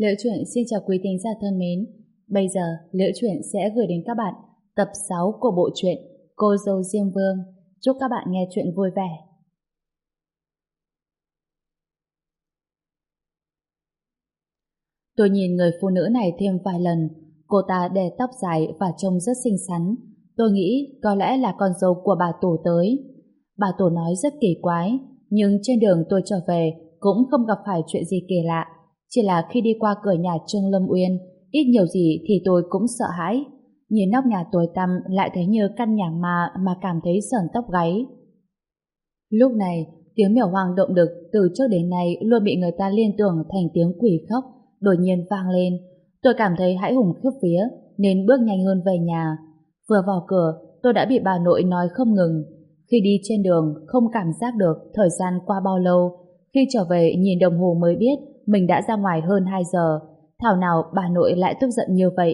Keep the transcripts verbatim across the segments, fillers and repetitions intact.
Liễu Chuyện xin chào quý thính giả thân mến. Bây giờ Liễu Chuyện sẽ gửi đến các bạn tập sáu của bộ truyện Cô dâu Diêm Vương. Chúc các bạn nghe chuyện vui vẻ. Tôi nhìn người phụ nữ này thêm vài lần. Cô ta để tóc dài và trông rất xinh xắn. Tôi nghĩ có lẽ là con dâu của bà Tổ tới. Bà Tổ nói rất kỳ quái, nhưng trên đường tôi trở về cũng không gặp phải chuyện gì kỳ lạ. Chỉ là khi đi qua cửa nhà Trương Lâm Uyên, ít nhiều gì thì tôi cũng sợ hãi. Nhìn nóc nhà tối tăm lại thấy như căn nhà ma mà cảm thấy sởn tóc gáy. Lúc này, tiếng mèo hoang động đực từ trước đến nay luôn bị người ta liên tưởng thành tiếng quỷ khóc, đột nhiên vang lên. Tôi cảm thấy hãi hùng khiếp vía nên bước nhanh hơn về nhà. Vừa vào cửa, tôi đã bị bà nội nói không ngừng. Khi đi trên đường, không cảm giác được thời gian qua bao lâu. Khi trở về nhìn đồng hồ mới biết mình đã ra ngoài hơn hai giờ. Thảo nào bà nội lại tức giận như vậy.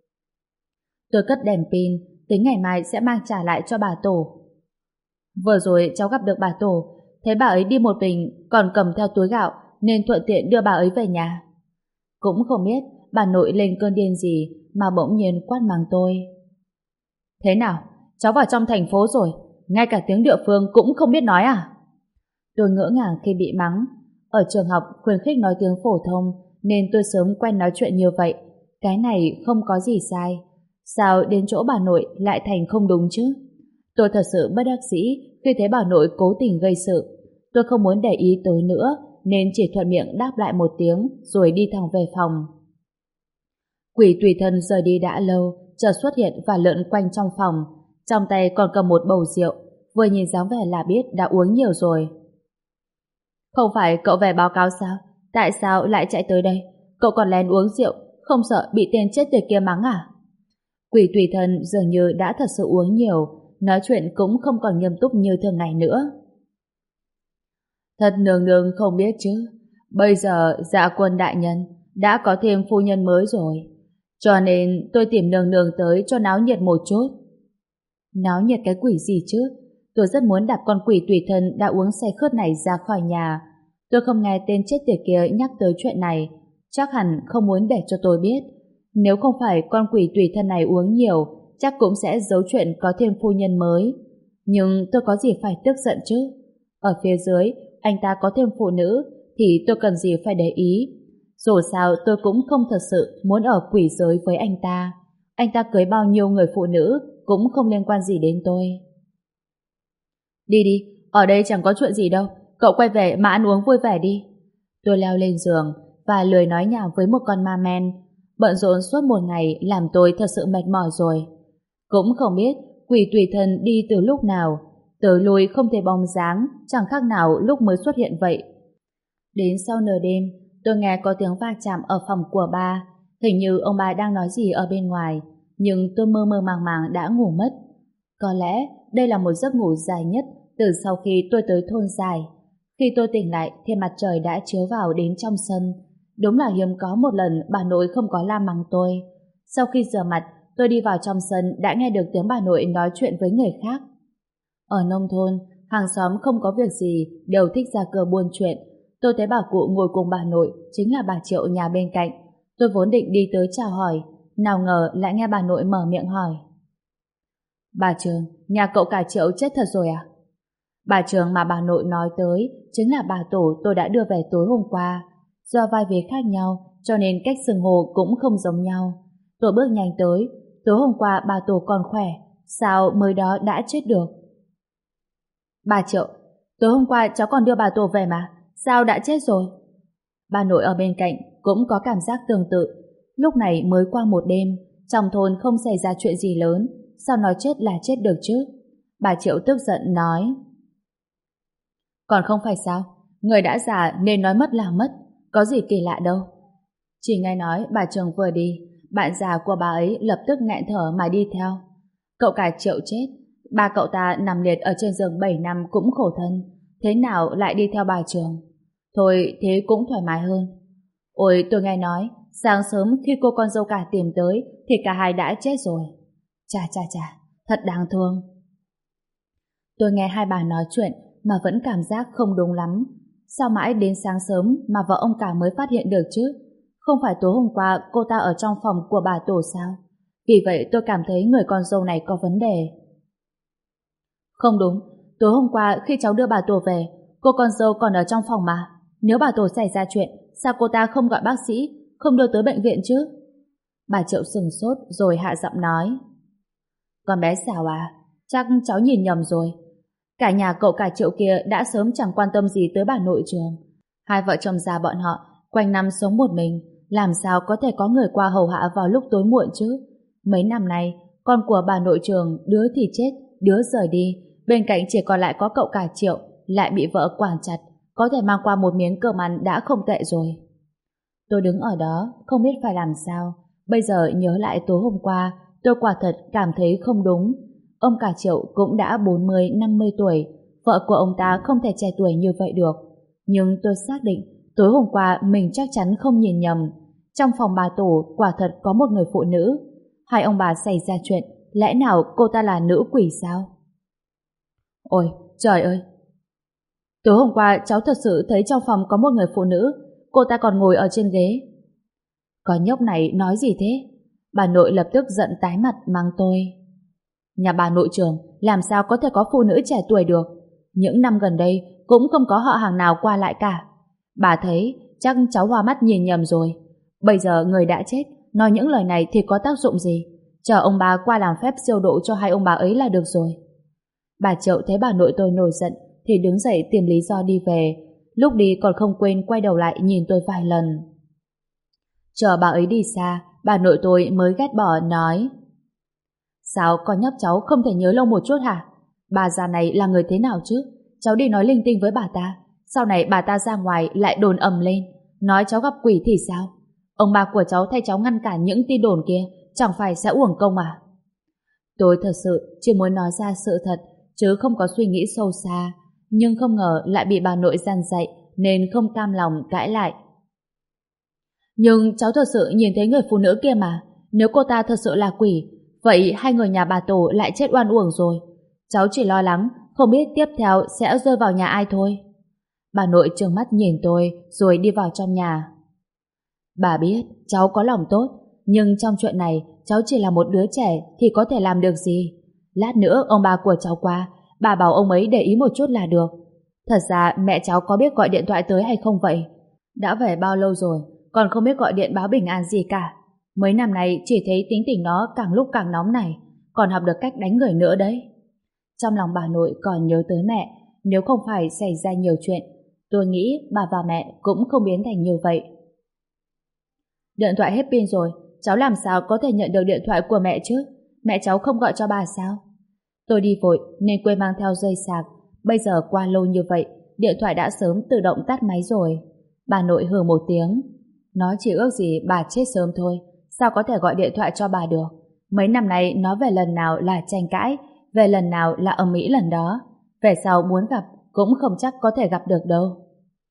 Tôi cất đèn pin, tính ngày mai sẽ mang trả lại cho bà Tổ. Vừa rồi cháu gặp được bà Tổ, thấy bà ấy đi một mình còn cầm theo túi gạo nên thuận tiện đưa bà ấy về nhà. Cũng không biết bà nội lên cơn điên gì mà bỗng nhiên quát mắng tôi. Thế nào, cháu vào trong thành phố rồi, ngay cả tiếng địa phương cũng không biết nói à? Tôi ngỡ ngàng khi bị mắng. Ở trường học khuyến khích nói tiếng phổ thông nên tôi sớm quen nói chuyện như vậy. Cái này không có gì sai. Sao đến chỗ bà nội lại thành không đúng chứ? Tôi thật sự bất đắc dĩ khi thấy bà nội cố tình gây sự. Tôi không muốn để ý tới nữa nên chỉ thuận miệng đáp lại một tiếng rồi đi thẳng về phòng. Quỷ tùy thân rời đi đã lâu, chợt xuất hiện và lượn quanh trong phòng. Trong tay còn cầm một bầu rượu, vừa nhìn dáng vẻ là biết đã uống nhiều rồi. Không phải cậu về báo cáo sao? Tại sao lại chạy tới đây? Cậu còn lén uống rượu, không sợ bị tên chết tiệt kia mắng à? Quỷ tùy thân dường như đã thật sự uống nhiều, nói chuyện cũng không còn nghiêm túc như thường ngày nữa. Thật nương nương không biết chứ, bây giờ Dạ Quân đại nhân đã có thêm phu nhân mới rồi, cho nên tôi tìm nương nương tới cho náo nhiệt một chút. Náo nhiệt cái quỷ gì chứ? Tôi rất muốn đạp con quỷ tùy thân đã uống say khướt này ra khỏi nhà. Tôi không nghe tên chết tiệt kia nhắc tới chuyện này, chắc hẳn không muốn để cho tôi biết. Nếu không phải con quỷ tùy thân này uống nhiều, chắc cũng sẽ giấu chuyện có thêm phu nhân mới. Nhưng tôi có gì phải tức giận chứ? Ở phía dưới, anh ta có thêm phụ nữ, thì tôi cần gì phải để ý? Dù sao tôi cũng không thật sự muốn ở quỷ giới với anh ta. Anh ta cưới bao nhiêu người phụ nữ cũng không liên quan gì đến tôi. Đi đi, ở đây chẳng có chuyện gì đâu. Cậu quay về mà ăn uống vui vẻ đi. Tôi leo lên giường và lười nói nhảm với một con ma men. Bận rộn suốt một ngày làm tôi thật sự mệt mỏi rồi. Cũng không biết quỷ tùy thân đi từ lúc nào, tới lui không thấy bóng dáng, chẳng khác nào lúc mới xuất hiện vậy. Đến sau nửa đêm, tôi nghe có tiếng va chạm ở phòng của ba. Hình như ông bà đang nói gì ở bên ngoài, nhưng tôi mơ mơ màng màng đã ngủ mất. Có lẽ đây là một giấc ngủ dài nhất từ sau khi tôi tới thôn dài. Khi tôi tỉnh lại thì mặt trời đã chiếu vào đến trong sân. Đúng là hiếm có một lần bà nội không có la mắng tôi. Sau khi rửa mặt, tôi đi vào trong sân đã nghe được tiếng bà nội nói chuyện với người khác. Ở nông thôn, hàng xóm không có việc gì đều thích ra cửa buôn chuyện. Tôi thấy bà cụ ngồi cùng bà nội chính là bà Triệu nhà bên cạnh. Tôi vốn định đi tới chào hỏi, nào ngờ lại nghe bà nội mở miệng hỏi. Bà Trường, nhà cậu cả Triệu chết thật rồi à? Bà Trường mà bà nội nói tới chính là bà Tổ tôi đã đưa về tối hôm qua. Do vai vế khác nhau cho nên cách xưng hô cũng không giống nhau. Tôi bước nhanh tới. Tối hôm qua bà Tổ còn khỏe, sao mới đó đã chết được? Bà Triệu, tối hôm qua cháu còn đưa bà Tổ về mà, sao đã chết rồi? Bà nội ở bên cạnh cũng có cảm giác tương tự. Lúc này mới qua một đêm, trong thôn không xảy ra chuyện gì lớn, sao nói chết là chết được chứ? Bà Triệu tức giận nói. Còn không phải sao, người đã già nên nói mất là mất, có gì kỳ lạ đâu. Chỉ nghe nói bà Trường vừa đi, bạn già của bà ấy lập tức nghẹn thở mà đi theo. Cậu cả Triệu chết, ba cậu ta nằm liệt ở trên giường bảy năm cũng khổ thân, thế nào lại đi theo bà Trường? Thôi thế cũng thoải mái hơn. Ôi tôi nghe nói, sáng sớm khi cô con dâu cả tìm tới thì cả hai đã chết rồi. Chà chà chà, thật đáng thương. Tôi nghe hai bà nói chuyện mà vẫn cảm giác không đúng lắm. Sao mãi đến sáng sớm mà vợ ông cả mới phát hiện được chứ? Không phải tối hôm qua cô ta ở trong phòng của bà Tổ sao? Vì vậy tôi cảm thấy người con dâu này có vấn đề. Không đúng, tối hôm qua khi cháu đưa bà Tổ về, cô con dâu còn ở trong phòng mà. Nếu bà Tổ xảy ra chuyện, sao cô ta không gọi bác sĩ, không đưa tới bệnh viện chứ? Bà Triệu sừng sốt rồi hạ giọng nói. Con bé xảo à, chắc cháu nhìn nhầm rồi. Cả nhà cậu cả Triệu kia đã sớm chẳng quan tâm gì tới bà nội trường. Hai vợ chồng già bọn họ quanh năm sống một mình, làm sao có thể có người qua hầu hạ vào lúc tối muộn chứ? Mấy năm nay, con của bà nội trường đứa thì chết, đứa rời đi, bên cạnh chỉ còn lại có cậu cả Triệu, lại bị vợ quản chặt, có thể mang qua một miếng cơm ăn đã không tệ rồi. Tôi đứng ở đó, không biết phải làm sao. Bây giờ nhớ lại tối hôm qua, tôi quả thật cảm thấy không đúng. Ông cả Triệu cũng đã bốn mươi năm mươi tuổi, vợ của ông ta không thể trẻ tuổi như vậy được. Nhưng tôi xác định, tối hôm qua mình chắc chắn không nhìn nhầm. Trong phòng bà Tổ quả thật có một người phụ nữ. Hai ông bà xảy ra chuyện, lẽ nào cô ta là nữ quỷ sao? Ôi, trời ơi! Tối hôm qua cháu thật sự thấy trong phòng có một người phụ nữ, cô ta còn ngồi ở trên ghế. Con nhóc này nói gì thế? Bà nội lập tức giận tái mặt mắng tôi. Nhà bà nội trưởng làm sao có thể có phụ nữ trẻ tuổi được? Những năm gần đây cũng không có họ hàng nào qua lại cả. Bà thấy chắc cháu hoa mắt nhìn nhầm rồi. Bây giờ người đã chết, nói những lời này thì có tác dụng gì? Chờ ông bà qua làm phép siêu độ cho hai ông bà ấy là được rồi. Bà Triệu thấy bà nội tôi nổi giận thì đứng dậy tìm lý do đi về. Lúc đi còn không quên quay đầu lại nhìn tôi vài lần. Chờ bà ấy đi xa, bà nội tôi mới ghét bỏ nói: Sao con nhóc cháu không thể nhớ lâu một chút hả? Bà già này là người thế nào chứ? Cháu đi nói linh tinh với bà ta, sau này bà ta ra ngoài lại đồn ầm lên, nói cháu gặp quỷ thì sao? Ông bà của cháu thay cháu ngăn cản những tin đồn kia, chẳng phải sẽ uổng công à? Tôi thật sự chỉ muốn nói ra sự thật, chứ không có suy nghĩ sâu xa, nhưng không ngờ lại bị bà nội gian dạy, nên không cam lòng cãi lại. Nhưng cháu thật sự nhìn thấy người phụ nữ kia mà, nếu cô ta thật sự là quỷ, vậy hai người nhà bà Tổ lại chết oan uổng rồi. Cháu chỉ lo lắng, không biết tiếp theo sẽ rơi vào nhà ai thôi. Bà nội trừng mắt nhìn tôi, rồi đi vào trong nhà. Bà biết, cháu có lòng tốt, nhưng trong chuyện này, cháu chỉ là một đứa trẻ thì có thể làm được gì. Lát nữa ông bà của cháu qua, bà bảo ông ấy để ý một chút là được. Thật ra mẹ cháu có biết gọi điện thoại tới hay không vậy? Đã về bao lâu rồi, còn không biết gọi điện báo bình an gì cả. Mấy năm nay chỉ thấy tính tình nó càng lúc càng nóng này, còn học được cách đánh người nữa đấy. Trong lòng bà nội còn nhớ tới mẹ, nếu không phải xảy ra nhiều chuyện, tôi nghĩ bà và mẹ cũng không biến thành như vậy. Điện thoại hết pin rồi, cháu làm sao có thể nhận được điện thoại của mẹ chứ? Mẹ cháu không gọi cho bà sao? Tôi đi vội nên quên mang theo dây sạc, bây giờ qua lâu như vậy, điện thoại đã sớm tự động tắt máy rồi. Bà nội hừ một tiếng. Nó chỉ ước gì bà chết sớm thôi, sao có thể gọi điện thoại cho bà được? Mấy năm nay nói về lần nào là tranh cãi, về lần nào là ầm ĩ lần đó. Về sau muốn gặp cũng không chắc có thể gặp được đâu.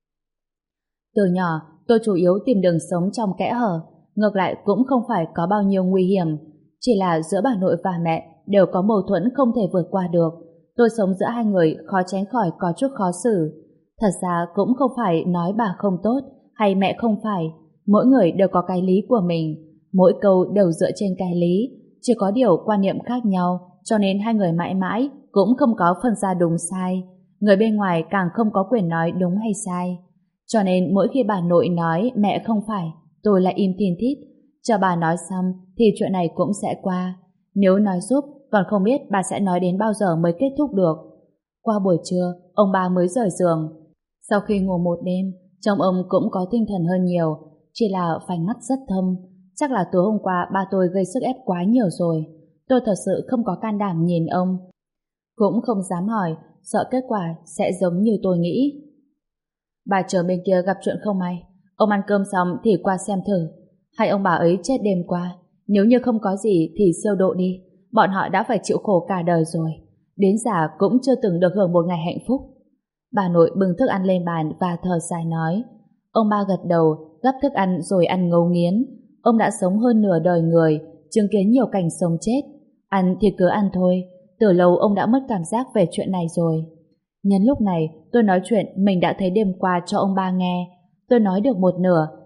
Từ nhỏ tôi chủ yếu tìm đường sống trong kẽ hở, ngược lại cũng không phải có bao nhiêu nguy hiểm, chỉ là giữa bà nội và mẹ đều có mâu thuẫn không thể vượt qua được. Tôi sống giữa hai người khó tránh khỏi có chút khó xử. Thật ra cũng không phải nói bà không tốt hay mẹ không phải, mỗi người đều có cái lý của mình, mỗi câu đều dựa trên cái lý, chỉ có điều quan niệm khác nhau, cho nên hai người mãi mãi cũng không có phân ra đúng sai. Người bên ngoài càng không có quyền nói đúng hay sai. Cho nên mỗi khi bà nội nói mẹ không phải, tôi lại im thin thít, chờ bà nói xong thì chuyện này cũng sẽ qua. Nếu nói giúp, còn không biết bà sẽ nói đến bao giờ mới kết thúc được. Qua buổi trưa, ông bà mới rời giường. Sau khi ngủ một đêm, trông ông cũng có tinh thần hơn nhiều, chỉ là phanh mắt rất thâm. Chắc là tối hôm qua ba tôi gây sức ép quá nhiều rồi. Tôi thật sự không có can đảm nhìn ông, cũng không dám hỏi, sợ kết quả sẽ giống như tôi nghĩ. Bà chờ bên kia gặp chuyện không may, ông ăn cơm xong thì qua xem thử. Hai ông bà ấy chết đêm qua, nếu như không có gì thì siêu độ đi, bọn họ đã phải chịu khổ cả đời rồi, đến già cũng chưa từng được hưởng một ngày hạnh phúc. Bà nội bưng thức ăn lên bàn và thở dài nói. Ông ba gật đầu, gắp thức ăn rồi ăn ngấu nghiến. Ông đã sống hơn nửa đời người, chứng kiến nhiều cảnh sống chết. Ăn thì cứ ăn thôi, từ lâu ông đã mất cảm giác về chuyện này rồi. Nhân lúc này, tôi nói chuyện mình đã thấy đêm qua cho ông ba nghe. Tôi nói được một nửa,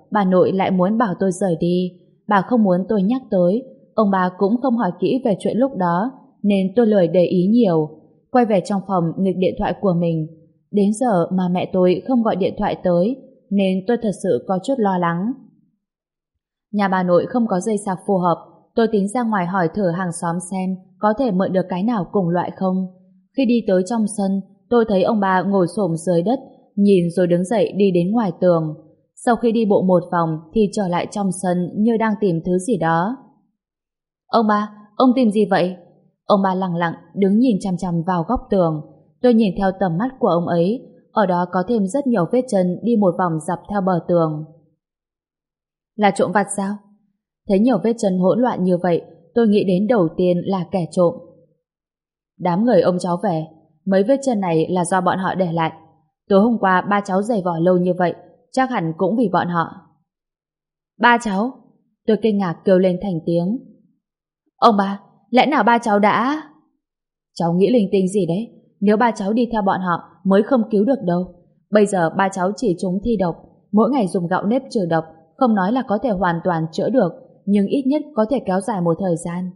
bà nội lại muốn bảo tôi rời đi. Bà không muốn tôi nhắc tới. Ông bà cũng không hỏi kỹ về chuyện lúc đó, nên tôi lười để ý nhiều. Quay về trong phòng nghịch điện thoại của mình. Đến giờ mà mẹ tôi không gọi điện thoại tới, nên tôi thật sự có chút lo lắng. Nhà bà nội không có dây sạc phù hợp, tôi tính ra ngoài hỏi thử hàng xóm xem có thể mượn được cái nào cùng loại không. Khi đi tới trong sân, tôi thấy ông bà ngồi xổm dưới đất, nhìn rồi đứng dậy đi đến ngoài tường. Sau khi đi bộ một vòng thì trở lại trong sân như đang tìm thứ gì đó. Ông bà, ông tìm gì vậy? Ông bà lặng lặng đứng nhìn chằm chằm vào góc tường. Tôi nhìn theo tầm mắt của ông ấy, ở đó có thêm rất nhiều vết chân đi một vòng dọc theo bờ tường. Là trộm vặt sao? Thấy nhiều vết chân hỗn loạn như vậy, tôi nghĩ đến đầu tiên là kẻ trộm. Đám người ông cháu về, mấy vết chân này là do bọn họ để lại. Tối hôm qua ba cháu giày vò lâu như vậy, chắc hẳn cũng vì bọn họ. Ba cháu? Tôi kinh ngạc kêu lên thành tiếng. Ông bà, lẽ nào ba cháu đã... Cháu nghĩ linh tinh gì đấy? Nếu ba cháu đi theo bọn họ mới không cứu được đâu. Bây giờ ba cháu chỉ trúng thi độc, mỗi ngày dùng gạo nếp trừ độc, không nói là có thể hoàn toàn chữa được, nhưng ít nhất có thể kéo dài một thời gian.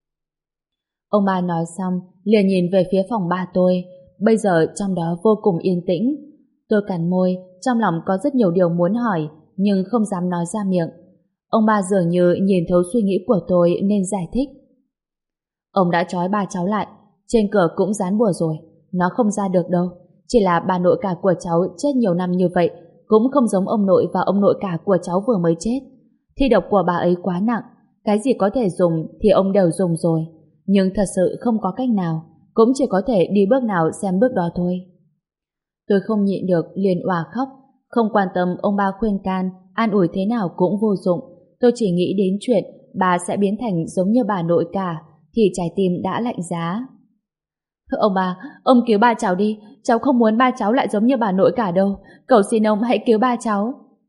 Ông bà nói xong, liền nhìn về phía phòng ba tôi. Bây giờ trong đó vô cùng yên tĩnh. Tôi cắn môi, trong lòng có rất nhiều điều muốn hỏi, nhưng không dám nói ra miệng. Ông bà dường như nhìn thấu suy nghĩ của tôi nên giải thích. Ông đã trói ba cháu lại, trên cửa cũng dán bùa rồi, nó không ra được đâu. Chỉ là bà nội cả của cháu chết nhiều năm như vậy, cũng không giống ông nội và ông nội cả của cháu vừa mới chết. Thi độc của bà ấy quá nặng, cái gì có thể dùng thì ông đều dùng rồi, nhưng thật sự không có cách nào, cũng chỉ có thể đi bước nào xem bước đó thôi. Tôi không nhịn được liền òa khóc, không quan tâm ông ba khuyên can, an ủi thế nào cũng vô dụng. Tôi chỉ nghĩ đến chuyện bà sẽ biến thành giống như bà nội cả, thì trái tim đã lạnh giá. Ông bà, ông cứu ba cháu đi, cháu không muốn ba cháu lại giống như bà nội cả đâu, cầu xin ông hãy cứu ba cháu.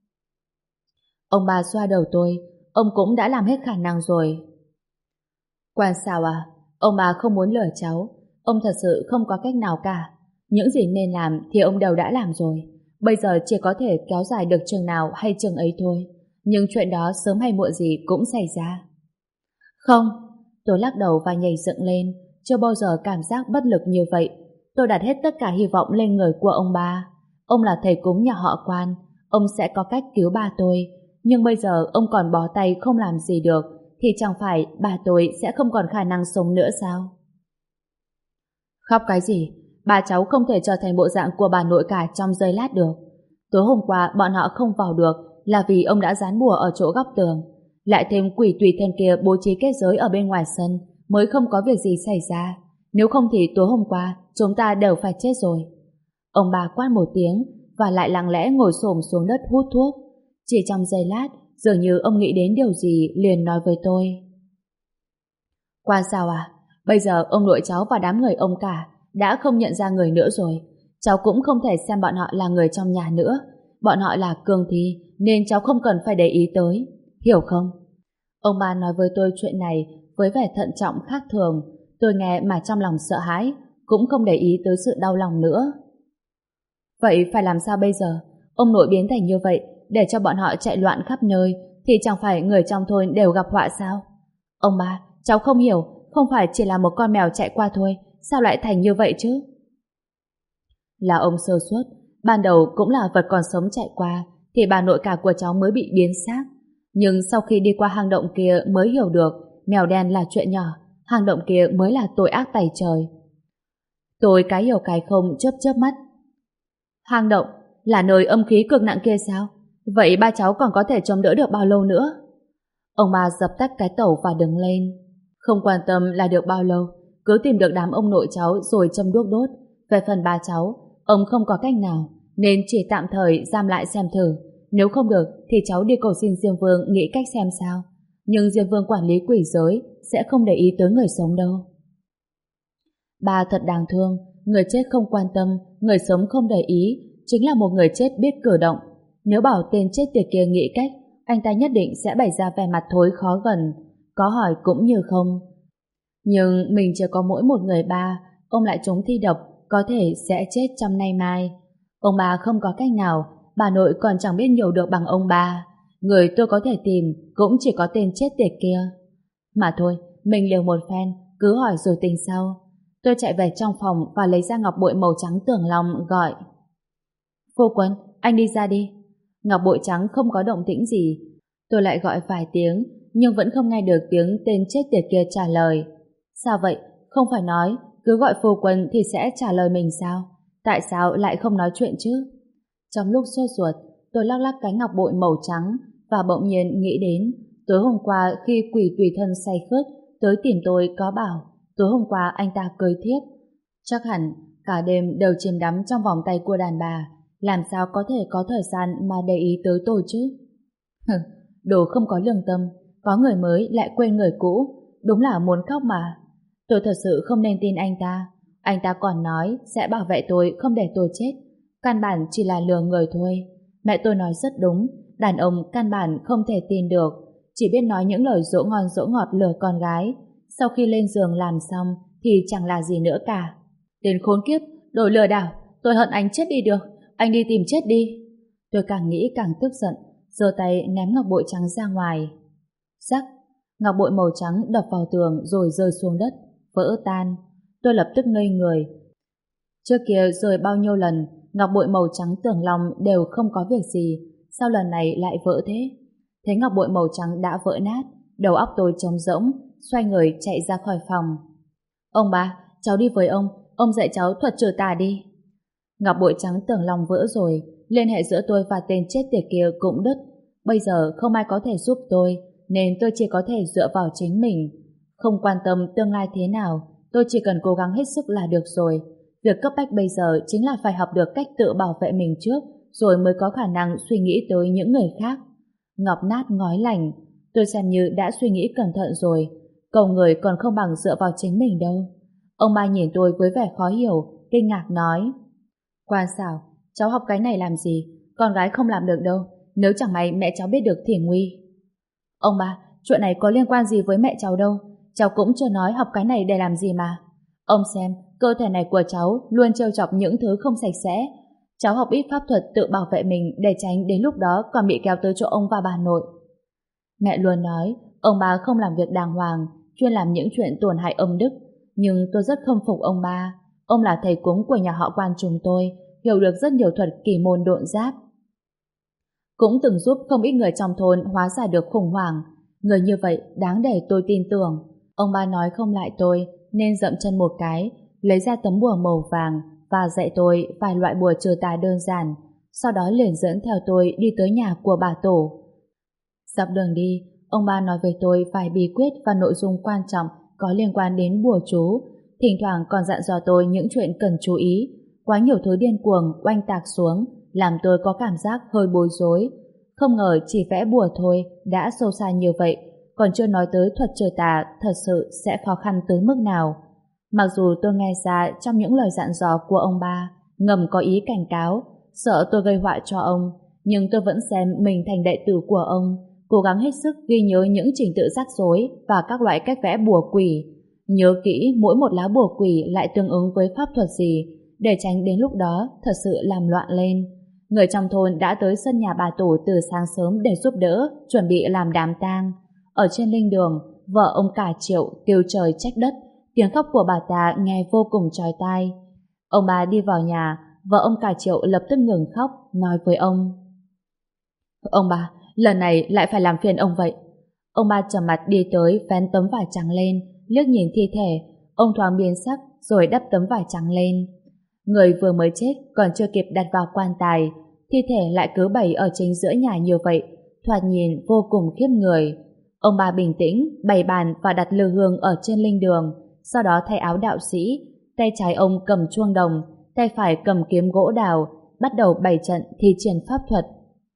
Ông bà xoa đầu tôi, ông cũng đã làm hết khả năng rồi. Quan sao à, ông bà không muốn lừa cháu, ông thật sự không có cách nào cả. Những gì nên làm thì ông đều đã làm rồi, bây giờ chỉ có thể kéo dài được chừng nào hay chừng ấy thôi, nhưng chuyện đó sớm hay muộn gì cũng xảy ra. Không, tôi lắc đầu và nhảy dựng lên, chưa bao giờ cảm giác bất lực như vậy. Tôi đặt hết tất cả hy vọng lên người của ông ba. Ông là thầy cúng nhà họ Quan, ông sẽ có cách cứu ba tôi, nhưng bây giờ ông còn bó tay không làm gì được, thì chẳng phải ba tôi sẽ không còn khả năng sống nữa sao? Khóc cái gì? Ba cháu không thể trở thành bộ dạng của bà nội cả trong giây lát được. Tối hôm qua bọn họ không vào được là vì ông đã dán bùa ở chỗ góc tường, lại thêm quỷ tùy thân kia bố trí kết giới ở bên ngoài sân, mới không có việc gì xảy ra. Nếu không thì tối hôm qua chúng ta đều phải chết rồi. Ông bà quát một tiếng và lại lặng lẽ ngồi xổm xuống đất hút thuốc. Chỉ trong giây lát, dường như ông nghĩ đến điều gì liền nói với tôi. Quan sao à, bây giờ ông nội cháu và đám người ông cả đã không nhận ra người nữa rồi. Cháu cũng không thể xem bọn họ là người trong nhà nữa. Bọn họ là cương thi nên cháu không cần phải để ý tới, hiểu không? Ông bà nói với tôi chuyện này với vẻ thận trọng khác thường. Tôi nghe mà trong lòng sợ hãi, cũng không để ý tới sự đau lòng nữa. Vậy phải làm sao bây giờ? Ông nội biến thành như vậy để cho bọn họ chạy loạn khắp nơi thì chẳng phải người trong thôn đều gặp họa sao? Ông bà, cháu không hiểu, không phải chỉ là một con mèo chạy qua thôi, sao lại thành như vậy chứ? Là ông sơ suất, ban đầu cũng là vật còn sống chạy qua thì bà nội cả của cháu mới bị biến xác. Nhưng sau khi đi qua hang động kia mới hiểu được mèo đen là chuyện nhỏ, hang động kia mới là tội ác tày trời. Tôi cái hiểu cái không chớp chớp mắt. Hang động là nơi âm khí cực nặng kia sao? Vậy ba cháu còn có thể chống đỡ được bao lâu nữa? Ông bà dập tắt cái tẩu và đứng lên. Không quan tâm là được bao lâu, cứ tìm được đám ông nội cháu rồi châm đuốc đốt. Về phần ba cháu, ông không có cách nào nên chỉ tạm thời giam lại xem thử. Nếu không được thì cháu đi cầu xin Diêm Vương nghĩ cách xem sao. Nhưng Diêm Vương quản lý quỷ giới sẽ không để ý tới người sống đâu. Ba thật đáng thương, người chết không quan tâm, người sống không để ý, chính là một người chết biết cử động. Nếu bảo tên chết tiệt kia nghĩ cách, anh ta nhất định sẽ bày ra vẻ mặt thối khó gần, có hỏi cũng như không. Nhưng mình chỉ có mỗi một người ba, ông lại trúng thi độc, có thể sẽ chết trong nay mai. Ông bà không có cách nào, bà nội còn chẳng biết nhiều được bằng ông bà. người tôi có thể tìm cũng chỉ có tên chết tiệt kia. Mà thôi, mình liều một phen, cứ hỏi rồi tính sau. Tôi chạy về trong phòng và lấy ra ngọc bội màu trắng tưởng lòng gọi. Phu quân, anh đi ra đi. Ngọc bội trắng không có động tĩnh gì. Tôi lại gọi vài tiếng, nhưng vẫn không nghe được tiếng tên chết tiệt kia trả lời. Sao vậy? Không phải nói cứ gọi phu quân thì sẽ trả lời mình sao? Tại sao lại không nói chuyện chứ? Trong lúc sốt ruột, tôi lắc lắc cái ngọc bội màu trắng và bỗng nhiên nghĩ đến tối hôm qua khi quỷ tùy thân say khướt tới tìm tôi có bảo tối hôm qua anh ta cưới thiếp. Chắc hẳn cả đêm đều chìm đắm trong vòng tay của đàn bà, làm sao có thể có thời gian mà để ý tới tôi chứ? Hừ, đồ không có lương tâm, có người mới lại quên người cũ, đúng là muốn khóc mà. Tôi thật sự không nên tin anh ta. Anh ta còn nói sẽ bảo vệ tôi không để tôi chết. Căn bản chỉ là lừa người thôi. Mẹ tôi nói rất đúng, đàn ông căn bản không thể tin được, chỉ biết nói những lời dỗ ngon dỗ ngọt lừa con gái. Sau khi lên giường làm xong thì chẳng là gì nữa cả. Đến khốn kiếp, đồ lừa đảo, tôi hận anh chết đi được, anh đi tìm chết đi. Tôi càng nghĩ càng tức giận, giơ tay ném ngọc bội trắng ra ngoài. Rắc, ngọc bội màu trắng đập vào tường rồi rơi xuống đất, vỡ tan. Tôi lập tức ngây người. Trước kia rơi bao nhiêu lần, ngọc bội màu trắng tưởng lòng đều không có việc gì, sao lần này lại vỡ thế? Thấy ngọc bội màu trắng đã vỡ nát, đầu óc tôi trống rỗng, xoay người chạy ra khỏi phòng. Ông ba, cháu đi với ông, ông dạy cháu thuật trừ tà đi. Ngọc bội trắng tưởng lòng vỡ rồi, liên hệ giữa tôi và tên chết tiệt kia cũng đứt. Bây giờ không ai có thể giúp tôi, nên tôi chỉ có thể dựa vào chính mình. Không quan tâm tương lai thế nào, tôi chỉ cần cố gắng hết sức là được rồi. Việc cấp bách bây giờ chính là phải học được cách tự bảo vệ mình trước, rồi mới có khả năng suy nghĩ tới những người khác. Ngọc nát ngói lành, tôi xem như đã suy nghĩ cẩn thận rồi. Cầu người còn không bằng dựa vào chính mình đâu. Ông ba nhìn tôi với vẻ khó hiểu, kinh ngạc nói: Quan xảo, cháu học cái này làm gì? Con gái không làm được đâu, nếu chẳng may mẹ cháu biết được thì nguy. Ông ba, chuyện này có liên quan gì với mẹ cháu đâu, cháu cũng chưa nói học cái này để làm gì mà. Ông xem, cơ thể này của cháu luôn trêu chọc những thứ không sạch sẽ. Cháu học ít pháp thuật tự bảo vệ mình để tránh đến lúc đó còn bị kéo tới chỗ ông và bà nội. Mẹ luôn nói ông ba không làm việc đàng hoàng, chuyên làm những chuyện tổn hại âm đức. Nhưng tôi rất khâm phục ông ba. Ông là thầy cúng của nhà họ Quan chúng tôi, hiểu được rất nhiều thuật kỳ môn độn giáp, cũng từng giúp không ít người trong thôn hóa giải được khủng hoảng. Người như vậy đáng để tôi tin tưởng. Ông ba nói không lại tôi, nên dậm chân một cái, lấy ra tấm bùa màu vàng và dạy tôi vài loại bùa trừ tà đơn giản. Sau đó liền dẫn theo tôi đi tới nhà của bà tổ. Dọc đường đi, ông ba nói với tôi vài bí quyết và nội dung quan trọng có liên quan đến bùa chú, thỉnh thoảng còn dặn dò tôi những chuyện cần chú ý. Quá nhiều thứ điên cuồng oanh tạc xuống, làm tôi có cảm giác hơi bối rối. Không ngờ chỉ vẽ bùa thôi đã sâu xa như vậy, còn chưa nói tới thuật trừ tà thật sự sẽ khó khăn tới mức nào. Mặc dù tôi nghe ra trong những lời dặn dò của ông ba ngầm có ý cảnh cáo, sợ tôi gây họa cho ông, nhưng tôi vẫn xem mình thành đệ tử của ông, cố gắng hết sức ghi nhớ những trình tự rắc rối và các loại cách vẽ bùa quỷ. Nhớ kỹ mỗi một lá bùa quỷ lại tương ứng với pháp thuật gì, để tránh đến lúc đó thật sự làm loạn lên. Người trong thôn đã tới sân nhà bà tổ từ sáng sớm để giúp đỡ, chuẩn bị làm đám tang. Ở trên linh đường, vợ ông cả Triệu kêu trời trách đất, tiếng khóc của bà ta nghe vô cùng chói tai. Ông bà đi vào nhà, vợ ông cả Triệu lập tức ngừng khóc, nói với ông: Ông bà, lần này lại phải làm phiền ông vậy. Ông ba trầm mặt đi tới vén tấm vải trắng lên, liếc nhìn thi thể. Ông thoáng biến sắc rồi đắp tấm vải trắng lên. Người vừa mới chết còn chưa kịp đặt vào quan tài, thi thể lại cứ bày ở chính giữa nhà như vậy, thoạt nhìn vô cùng khiếp người. Ông ba bình tĩnh bày bàn và đặt lư hương ở trên linh đường, sau đó thay áo đạo sĩ, tay trái ông cầm chuông đồng, tay phải cầm kiếm gỗ đào, bắt đầu bày trận thi triển pháp thuật.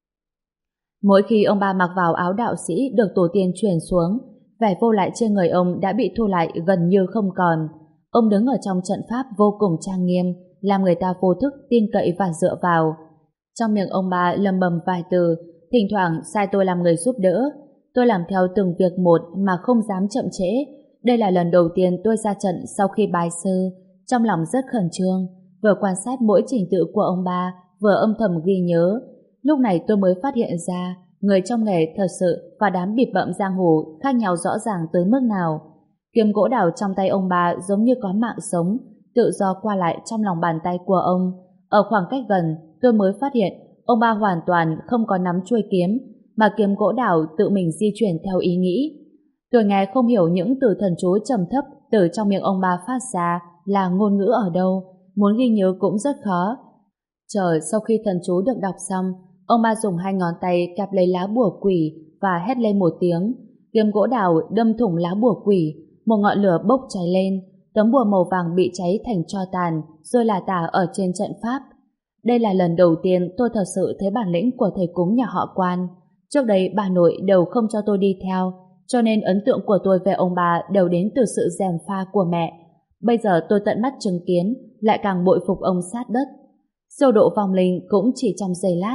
Mỗi khi ông ba mặc vào áo đạo sĩ được tổ tiên truyền xuống, vẻ vô lại trên người ông đã bị thu lại gần như không còn. Ông đứng ở trong trận pháp vô cùng trang nghiêm, làm người ta vô thức tin cậy và dựa vào. Trong miệng ông ba lầm bầm vài từ, thỉnh thoảng sai tôi làm người giúp đỡ. Tôi làm theo từng việc một mà không dám chậm trễ. Đây là lần đầu tiên tôi ra trận sau khi bái sư, trong lòng rất khẩn trương, vừa quan sát mỗi trình tự của ông ba, vừa âm thầm ghi nhớ. Lúc này tôi mới phát hiện ra Người trong nghề thật sự và đám bịp bợm giang hồ khác nhau rõ ràng tới mức nào. Kiếm gỗ đào trong tay ông bà giống như có mạng sống, tự do qua lại trong lòng bàn tay của ông. Ở khoảng cách gần, tôi mới phát hiện ông ba hoàn toàn không có nắm chuôi kiếm, mà kiếm gỗ đào tự mình di chuyển theo ý nghĩ. Tôi nghe không hiểu những từ thần chú trầm thấp từ trong miệng ông ba phát ra là ngôn ngữ ở đâu, muốn ghi nhớ cũng rất khó. Chờ sau khi thần chú được đọc xong, ông ba dùng hai ngón tay kẹp lấy lá bùa quỷ và hét lên một tiếng. Kiếm gỗ đào đâm thủng lá bùa quỷ, một ngọn lửa bốc cháy lên, tấm bùa màu vàng bị cháy thành tro tàn, rồi là tả ở trên trận pháp. Đây là lần đầu tiên tôi thật sự thấy bản lĩnh của thầy cúng nhà họ Quan. Trước đây bà nội đều không cho tôi đi theo, cho nên ấn tượng của tôi về ông bà đều đến từ sự gièm pha của mẹ. Bây giờ tôi tận mắt chứng kiến, lại càng bội phục ông sát đất. Siêu độ vong linh cũng chỉ trong giây lát.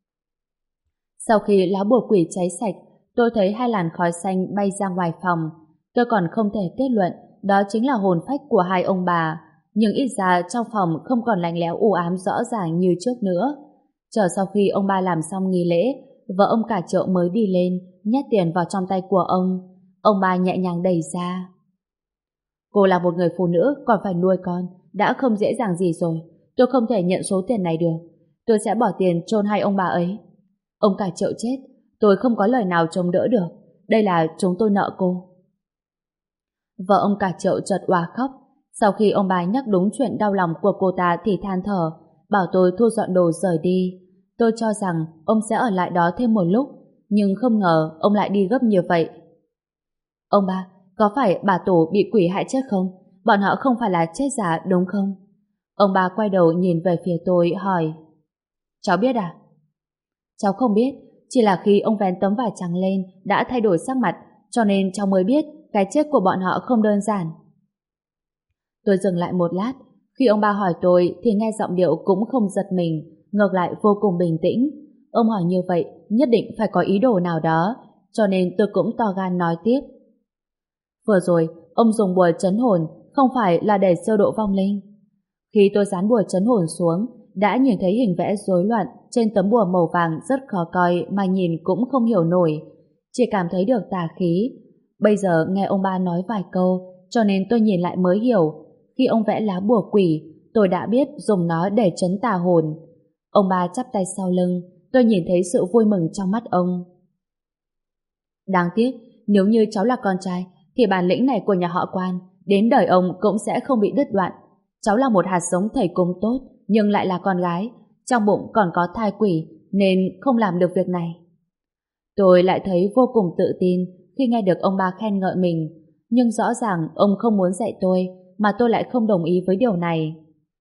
Sau khi lá bùa quỷ cháy sạch, tôi thấy hai làn khói xanh bay ra ngoài phòng. Tôi còn không thể kết luận đó chính là hồn phách của hai ông bà, nhưng ít ra trong phòng không còn lạnh lẽo u ám rõ ràng như trước nữa. Chờ sau khi ông ba làm xong nghi lễ, vợ ông cả Triệu mới đi lên, nhét tiền vào trong tay của ông. Ông ba nhẹ nhàng đẩy ra. Cô là một người phụ nữ còn phải nuôi con, đã không dễ dàng gì rồi. Tôi không thể nhận số tiền này được. Tôi sẽ bỏ tiền chôn hai ông bà ấy. Ông cả Triệu chết, tôi không có lời nào chống đỡ được. Đây là chúng tôi nợ cô. Vợ ông cả Triệu chợt òa khóc. Sau khi ông bà nhắc đúng chuyện đau lòng của cô ta thì than thở, bảo tôi thu dọn đồ rời đi. Tôi cho rằng ông sẽ ở lại đó thêm một lúc, nhưng không ngờ ông lại đi gấp như vậy. Ông ba, có phải bà Tổ bị quỷ hại chết không? Bọn họ không phải là chết giả đúng không? Ông ba quay đầu nhìn về phía tôi hỏi. Cháu biết à? Cháu không biết, chỉ là khi ông vén tấm vải trắng lên đã thay đổi sắc mặt, cho nên cháu mới biết cái chết của bọn họ không đơn giản. Tôi dừng lại một lát. Khi ông ba hỏi tôi thì nghe giọng điệu cũng không giật mình, ngược lại vô cùng bình tĩnh. Ông hỏi như vậy nhất định phải có ý đồ nào đó, cho nên tôi cũng to gan nói tiếp. Vừa rồi ông dùng bùa trấn hồn không phải là để siêu độ vong linh. Khi tôi dán bùa trấn hồn xuống, đã nhìn thấy hình vẽ rối loạn trên tấm bùa màu vàng rất khó coi mà nhìn cũng không hiểu nổi, chỉ cảm thấy được tà khí. Bây giờ nghe ông ba nói vài câu, cho nên tôi nhìn lại mới hiểu. Khi ông vẽ lá bùa quỷ, tôi đã biết dùng nó để trấn tà hồn. Ông ba chắp tay sau lưng, tôi nhìn thấy sự vui mừng trong mắt ông. Đáng tiếc, nếu như cháu là con trai, thì bản lĩnh này của nhà họ Quan, đến đời ông cũng sẽ không bị đứt đoạn. Cháu là một hạt giống thầy cúng tốt, nhưng lại là con gái, trong bụng còn có thai quỷ, nên không làm được việc này. Tôi lại thấy vô cùng tự tin khi nghe được ông ba khen ngợi mình, nhưng rõ ràng ông không muốn dạy tôi, mà tôi lại không đồng ý với điều này.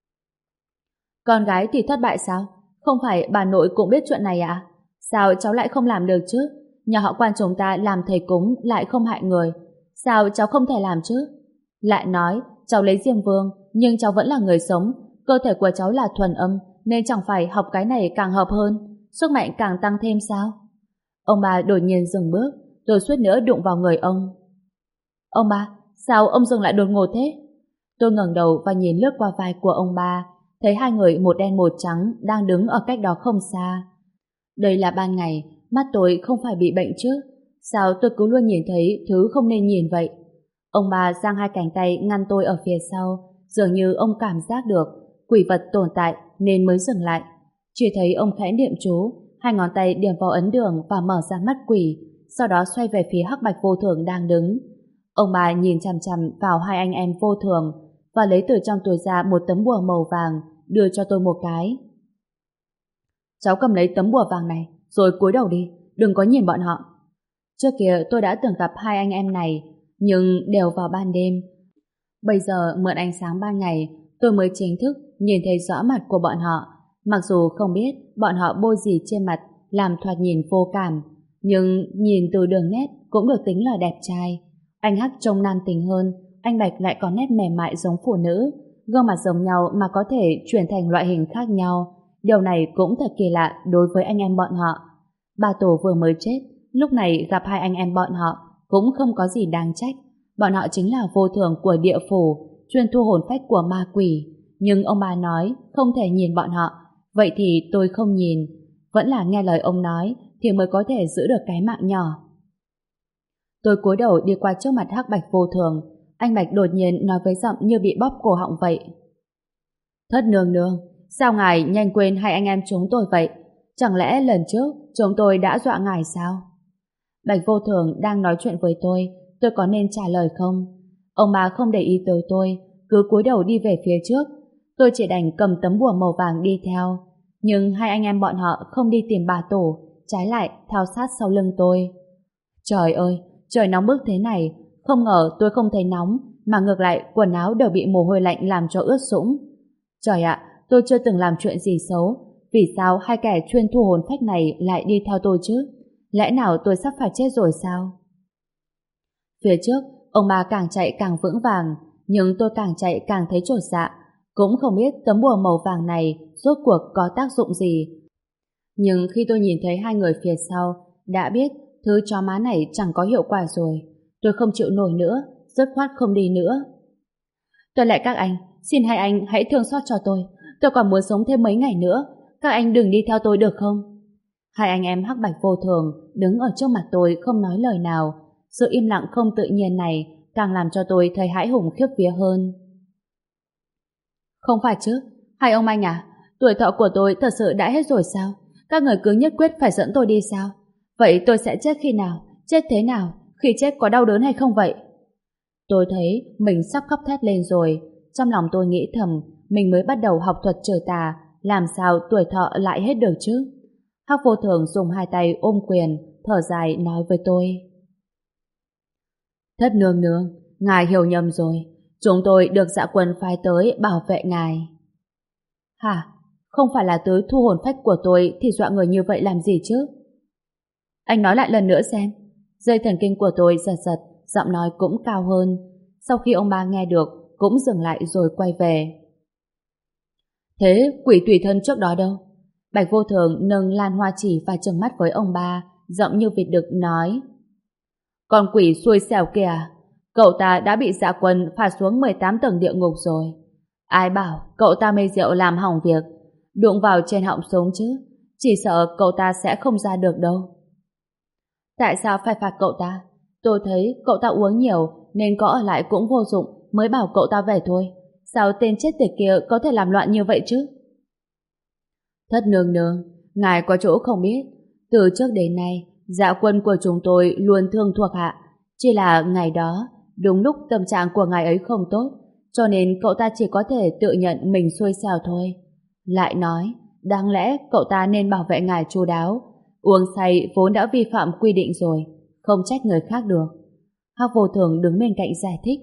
Con gái thì thất bại sao? Không phải bà nội cũng biết chuyện này à? Sao cháu lại không làm được chứ? Nhà họ Quan chúng ta làm thầy cúng lại không hại người. Sao cháu không thể làm chứ? Lại nói, cháu lấy Diêm Vương, nhưng cháu vẫn là người sống. Cơ thể của cháu là thuần âm, nên chẳng phải học cái này càng hợp hơn, sức mạnh càng tăng thêm sao? Ông bà đột nhiên dừng bước, tôi suýt nữa đụng vào người ông. Ông ba, sao ông dừng lại đột ngột thế? Tôi ngẩng đầu và nhìn lướt qua vai của ông ba, thấy hai người một đen một trắng đang đứng ở cách đó không xa. Đây là ban ngày, mắt tôi không phải bị bệnh chứ? Sao tôi cứ luôn nhìn thấy thứ không nên nhìn vậy? Ông ba giang hai cánh tay ngăn tôi ở phía sau, dường như ông cảm giác được quỷ vật tồn tại nên mới dừng lại. Chỉ thấy ông khẽ niệm chú, hai ngón tay điểm vào ấn đường và mở ra mắt quỷ, sau đó xoay về phía Hắc Bạch Vô Thường đang đứng. Ông bà nhìn chằm chằm vào hai anh em vô thường và lấy từ trong túi ra một tấm bùa màu vàng, đưa cho tôi một cái. Cháu cầm lấy tấm bùa vàng này, rồi cúi đầu đi, đừng có nhìn bọn họ. Trước kia tôi đã từng gặp hai anh em này, nhưng đều vào ban đêm. Bây giờ mượn ánh sáng ban ngày, tôi mới chính thức nhìn thấy rõ mặt của bọn họ. Mặc dù không biết bọn họ bôi gì trên mặt làm thoạt nhìn vô cảm, nhưng nhìn từ đường nét cũng được tính là đẹp trai. Anh Hắc trông nam tính hơn, anh Bạch lại có nét mềm mại giống phụ nữ, gương mặt giống nhau mà có thể chuyển thành loại hình khác nhau. Điều này cũng thật kỳ lạ đối với anh em bọn họ. Bà Tổ vừa mới chết, lúc này gặp hai anh em bọn họ cũng không có gì đáng trách. Bọn họ chính là vô thường của địa phủ, chuyên thu hồn phách của ma quỷ. Nhưng ông bà nói không thể nhìn bọn họ, vậy thì tôi không nhìn. Vẫn là nghe lời ông nói, thì mới có thể giữ được cái mạng nhỏ. Tôi cúi đầu đi qua trước mặt Hắc Bạch vô thường. Anh Bạch đột nhiên nói với giọng như bị bóp cổ họng vậy. Thất nương nương, sao ngài nhanh quên hai anh em chúng tôi vậy? Chẳng lẽ lần trước chúng tôi đã dọa ngài sao? Bạch vô thường đang nói chuyện với tôi, tôi có nên trả lời không? Ông bà không để ý tới tôi, cứ cúi đầu đi về phía trước. Tôi chỉ đành cầm tấm bùa màu vàng đi theo. Nhưng hai anh em bọn họ không đi tìm bà tổ, trái lại theo sát sau lưng tôi. Trời ơi, trời nóng bức thế này, không ngờ tôi không thấy nóng, mà ngược lại quần áo đều bị mồ hôi lạnh làm cho ướt sũng. Trời ạ, tôi chưa từng làm chuyện gì xấu, vì sao hai kẻ chuyên thu hồn phách này lại đi theo tôi chứ? Lẽ nào tôi sắp phải chết rồi sao? Phía trước, ông bà càng chạy càng vững vàng, nhưng tôi càng chạy càng thấy chột dạ, cũng không biết tấm bùa màu vàng này rốt cuộc có tác dụng gì. Nhưng khi tôi nhìn thấy hai người phía sau, đã biết thứ chó má này chẳng có hiệu quả rồi. Tôi không chịu nổi nữa, dứt khoát không đi nữa. Tôi lại các anh, xin hai anh hãy thương xót cho tôi. Tôi còn muốn sống thêm mấy ngày nữa. Các anh đừng đi theo tôi được không? Hai anh em Hắc Bạch vô thường đứng ở trước mặt tôi không nói lời nào. Sự im lặng không tự nhiên này càng làm cho tôi thấy hãi hùng khiếp vía hơn. Không phải chứ, hai ông anh à, tuổi thọ của tôi thật sự đã hết rồi sao? Các người cứ nhất quyết phải dẫn tôi đi sao? Vậy tôi sẽ chết khi nào? Chết thế nào? Khi chết có đau đớn hay không vậy? Tôi thấy mình sắp khóc thét lên rồi. Trong lòng tôi nghĩ thầm, mình mới bắt đầu học thuật trừ tà, làm sao tuổi thọ lại hết được chứ? Hắc vô thường dùng hai tay ôm quyền, thở dài nói với tôi. Thất nương nương, ngài hiểu nhầm rồi. Chúng tôi được dạ quân phái tới bảo vệ ngài. Hả? Không phải là tới thu hồn phách của tôi thì dọa người như vậy làm gì chứ? Anh nói lại lần nữa xem. Dây thần kinh của tôi giật giật, giọng nói cũng cao hơn. Sau khi ông ba nghe được, cũng dừng lại rồi quay về. Thế quỷ tùy thân trước đó đâu? Bạch vô thường nâng lan hoa chỉ và trừng mắt với ông ba, giọng như vịt đực nói. Con quỷ xui xẻo kìa, cậu ta đã bị dạ quân phạt xuống mười tám tầng địa ngục rồi. Ai bảo cậu ta mê rượu làm hỏng việc, đụng vào trên họng súng chứ, chỉ sợ cậu ta sẽ không ra được đâu. Tại sao phải phạt cậu ta? Tôi thấy cậu ta uống nhiều nên có ở lại cũng vô dụng, mới bảo cậu ta về thôi. Sao tên chết tiệt kia có thể làm loạn như vậy chứ? Thất nương nương, ngài có chỗ không biết, từ trước đến nay dạ quân của chúng tôi luôn thương thuộc hạ, chỉ là ngày đó đúng lúc tâm trạng của ngài ấy không tốt, cho nên cậu ta chỉ có thể tự nhận mình xui xẻo thôi. Lại nói, đáng lẽ cậu ta nên bảo vệ ngài chu đáo, uống say vốn đã vi phạm quy định rồi, không trách người khác được. Hắc vô thường đứng bên cạnh giải thích.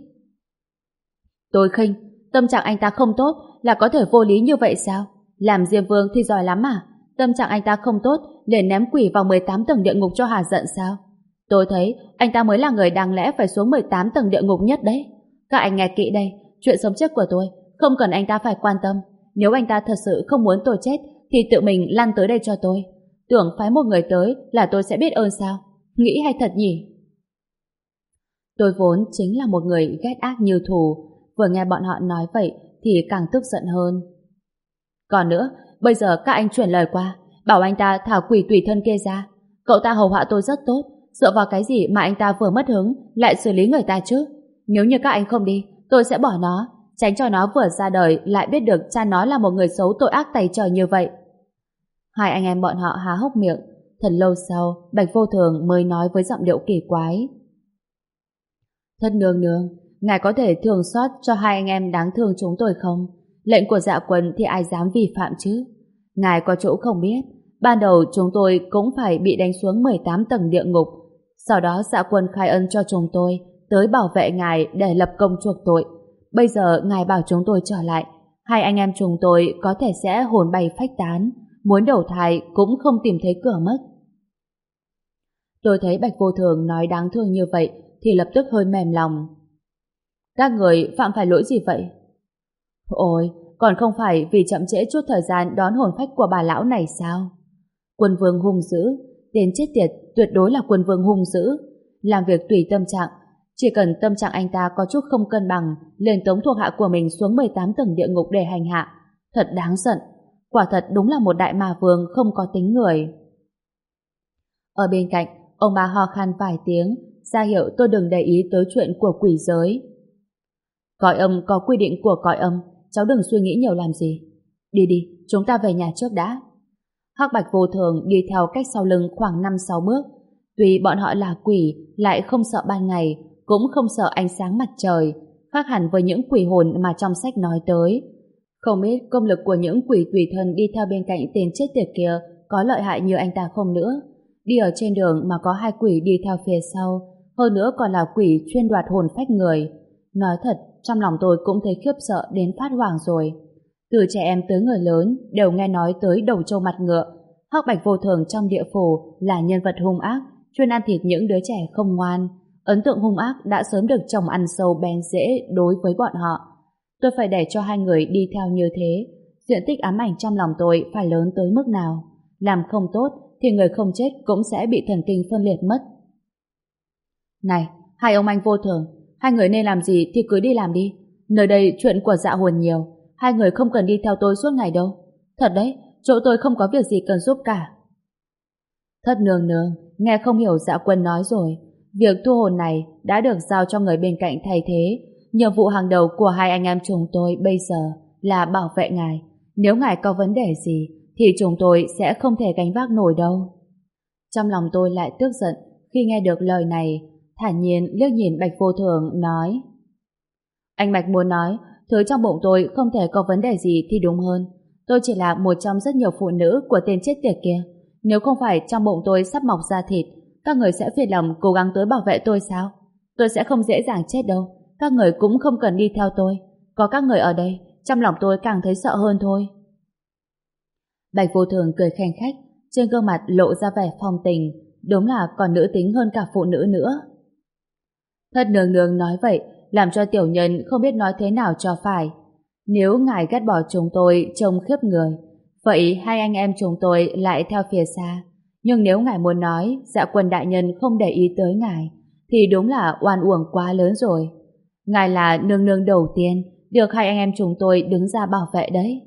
Tôi khinh, tâm trạng anh ta không tốt là có thể vô lý như vậy sao? Làm Diêm Vương thì giỏi lắm à? Tâm trạng anh ta không tốt liền ném quỷ vào mười tám tầng địa ngục cho hà giận sao? Tôi thấy anh ta mới là người đáng lẽ phải xuống mười tám tầng địa ngục nhất đấy. Các anh nghe kỹ đây, chuyện sống chết của tôi không cần anh ta phải quan tâm. Nếu anh ta thật sự không muốn tôi chết thì tự mình lăn tới đây cho tôi. Tưởng phái một người tới là tôi sẽ biết ơn sao? Nghĩ hay thật nhỉ? Tôi vốn chính là một người ghét ác như thù, vừa nghe bọn họ nói vậy thì càng tức giận hơn. Còn nữa, bây giờ các anh chuyển lời qua, bảo anh ta thả quỷ tùy thân kia ra. Cậu ta hầu hạ tôi rất tốt, dựa vào cái gì mà anh ta vừa mất hứng lại xử lý người ta chứ? Nếu như các anh không đi, tôi sẽ bỏ nó, tránh cho nó vừa ra đời lại biết được cha nó là một người xấu tội ác tày trời như vậy. Hai anh em bọn họ há hốc miệng. Thật lâu sau, Bạch vô thường mới nói với giọng điệu kỳ quái. Thất nương nương, ngài có thể thương xót cho hai anh em đáng thương chúng tôi không? Lệnh của dạ quân thì ai dám vi phạm chứ? Ngài có chỗ không biết, ban đầu chúng tôi cũng phải bị đánh xuống mười tám tầng địa ngục. Sau đó dạ quân khai ân cho chúng tôi, tới bảo vệ ngài để lập công chuộc tội. Bây giờ ngài bảo chúng tôi trở lại, hai anh em chúng tôi có thể sẽ hồn bay phách tán, muốn đầu thai cũng không tìm thấy cửa mất. Tôi thấy Bạch vô thường nói đáng thương như vậy thì lập tức hơi mềm lòng. Các người phạm phải lỗi gì vậy? Ôi, còn không phải vì chậm trễ chút thời gian đón hồn phách của bà lão này sao? Quân vương hung dữ, tên chết tiệt tuyệt đối là quân vương hung dữ. Làm việc tùy tâm trạng, chỉ cần tâm trạng anh ta có chút không cân bằng, liền tống thuộc hạ của mình xuống mười tám tầng địa ngục để hành hạ. Thật đáng giận, quả thật đúng là một đại ma vương không có tính người. Ở bên cạnh, ông bà ho khan vài tiếng, ra hiệu tôi đừng để ý tới chuyện của quỷ giới. Cõi âm có quy định của cõi âm, cháu đừng suy nghĩ nhiều làm gì. Đi đi, chúng ta về nhà trước đã. Hắc Bạch Vô Thường đi theo cách sau lưng khoảng năm sáu bước. Tuy bọn họ là quỷ, lại không sợ ban ngày, cũng không sợ ánh sáng mặt trời, khác hẳn với những quỷ hồn mà trong sách nói tới. Không biết công lực của những quỷ tùy thân đi theo bên cạnh tên chết tiệt kia có lợi hại như anh ta không nữa. Đi ở trên đường mà có hai quỷ đi theo phía sau, hơn nữa còn là quỷ chuyên đoạt hồn phách người. Nói thật, trong lòng tôi cũng thấy khiếp sợ đến phát hoảng rồi. Từ trẻ em tới người lớn đều nghe nói tới đầu trâu mặt ngựa. Hắc Bạch Vô Thường trong địa phủ là nhân vật hung ác, chuyên ăn thịt những đứa trẻ không ngoan. Ấn tượng hung ác đã sớm được chồng ăn sâu bén rễ đối với bọn họ. Tôi phải để cho hai người đi theo như thế. Diện tích ám ảnh trong lòng tôi phải lớn tới mức nào? Làm không tốt thì người không chết cũng sẽ bị thần kinh phân liệt mất. Này, hai ông anh Vô Thường, hai người nên làm gì thì cứ đi làm đi. Nơi đây chuyện của dạ hồn nhiều, hai người không cần đi theo tôi suốt ngày đâu. Thật đấy, chỗ tôi không có việc gì cần giúp cả. Thất nương nương, nghe không hiểu dạ quân nói rồi. Việc thu hồn này đã được giao cho người bên cạnh thay thế. Nhiệm vụ hàng đầu của hai anh em chúng tôi bây giờ là bảo vệ ngài. Nếu ngài có vấn đề gì thì chúng tôi sẽ không thể gánh vác nổi đâu. Trong lòng tôi lại tức giận khi nghe được lời này, thản nhiên liếc nhìn Bạch Vô Thường nói: Anh Bạch muốn nói thứ trong bụng tôi không thể có vấn đề gì thì đúng hơn. Tôi chỉ là một trong rất nhiều phụ nữ của tên chết tiệt kia. Nếu không phải trong bụng tôi sắp mọc ra thịt, các người sẽ phiền lòng cố gắng tới bảo vệ tôi sao? Tôi sẽ không dễ dàng chết đâu. Các người cũng không cần đi theo tôi. Có các người ở đây, trong lòng tôi càng thấy sợ hơn thôi. Bạch Vô Thường cười khanh khách, trên gương mặt lộ ra vẻ phong tình, đúng là còn nữ tính hơn cả phụ nữ nữa. Thất nương nương nói vậy, làm cho tiểu nhân không biết nói thế nào cho phải. Nếu ngài ghét bỏ chúng tôi trông khiếp người, vậy hai anh em chúng tôi lại theo phía xa. Nhưng nếu ngài muốn nói Dạ Quân đại nhân không để ý tới ngài, thì đúng là oan uổng quá lớn rồi. Ngài là nương nương đầu tiên được hai anh em chúng tôi đứng ra bảo vệ đấy.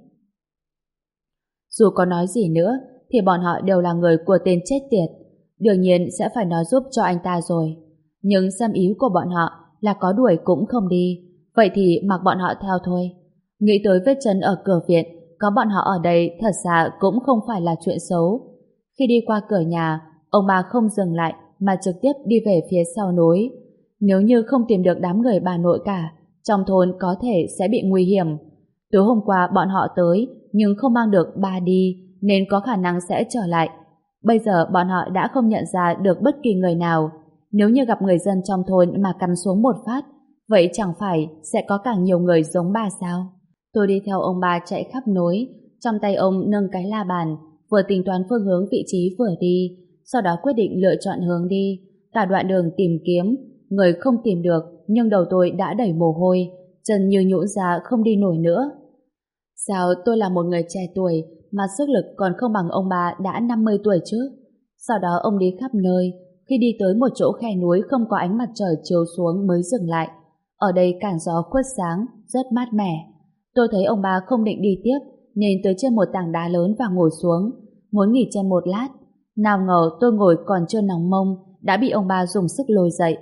Dù có nói gì nữa thì bọn họ đều là người của tên chết tiệt, đương nhiên sẽ phải nói giúp cho anh ta rồi. Nhưng xâm ý của bọn họ là có đuổi cũng không đi, vậy thì mặc bọn họ theo thôi. Nghĩ tới vết chân ở cửa viện, có bọn họ ở đây thật ra cũng không phải là chuyện xấu. Khi đi qua cửa nhà, ông bà không dừng lại mà trực tiếp đi về phía sau núi. Nếu như không tìm được đám người bà nội cả, trong thôn có thể sẽ bị nguy hiểm. Tối hôm qua bọn họ tới nhưng không mang được ba đi nên có khả năng sẽ trở lại. Bây giờ bọn họ đã không nhận ra được bất kỳ người nào. Nếu như gặp người dân trong thôn mà cắn xuống một phát, vậy chẳng phải sẽ có càng nhiều người giống bà sao? Tôi đi theo ông bà chạy khắp núi, trong tay ông nâng cái la bàn, vừa tính toán phương hướng vị trí vừa đi, sau đó quyết định lựa chọn hướng đi. Cả đoạn đường tìm kiếm, người không tìm được, nhưng đầu tôi đã đẩy mồ hôi, chân như nhũn ra không đi nổi nữa. Sao tôi là một người trẻ tuổi mà sức lực còn không bằng ông bà đã năm mươi tuổi chứ? Sau đó ông đi khắp nơi, khi đi tới một chỗ khe núi không có ánh mặt trời chiếu xuống mới dừng lại. Ở đây cản gió khuất sáng, rất mát mẻ. Tôi thấy ông bà không định đi tiếp nên tới trên một tảng đá lớn và ngồi xuống, muốn nghỉ chân một lát. Nào ngờ tôi ngồi còn chưa nóng mông đã bị ông bà dùng sức lôi dậy.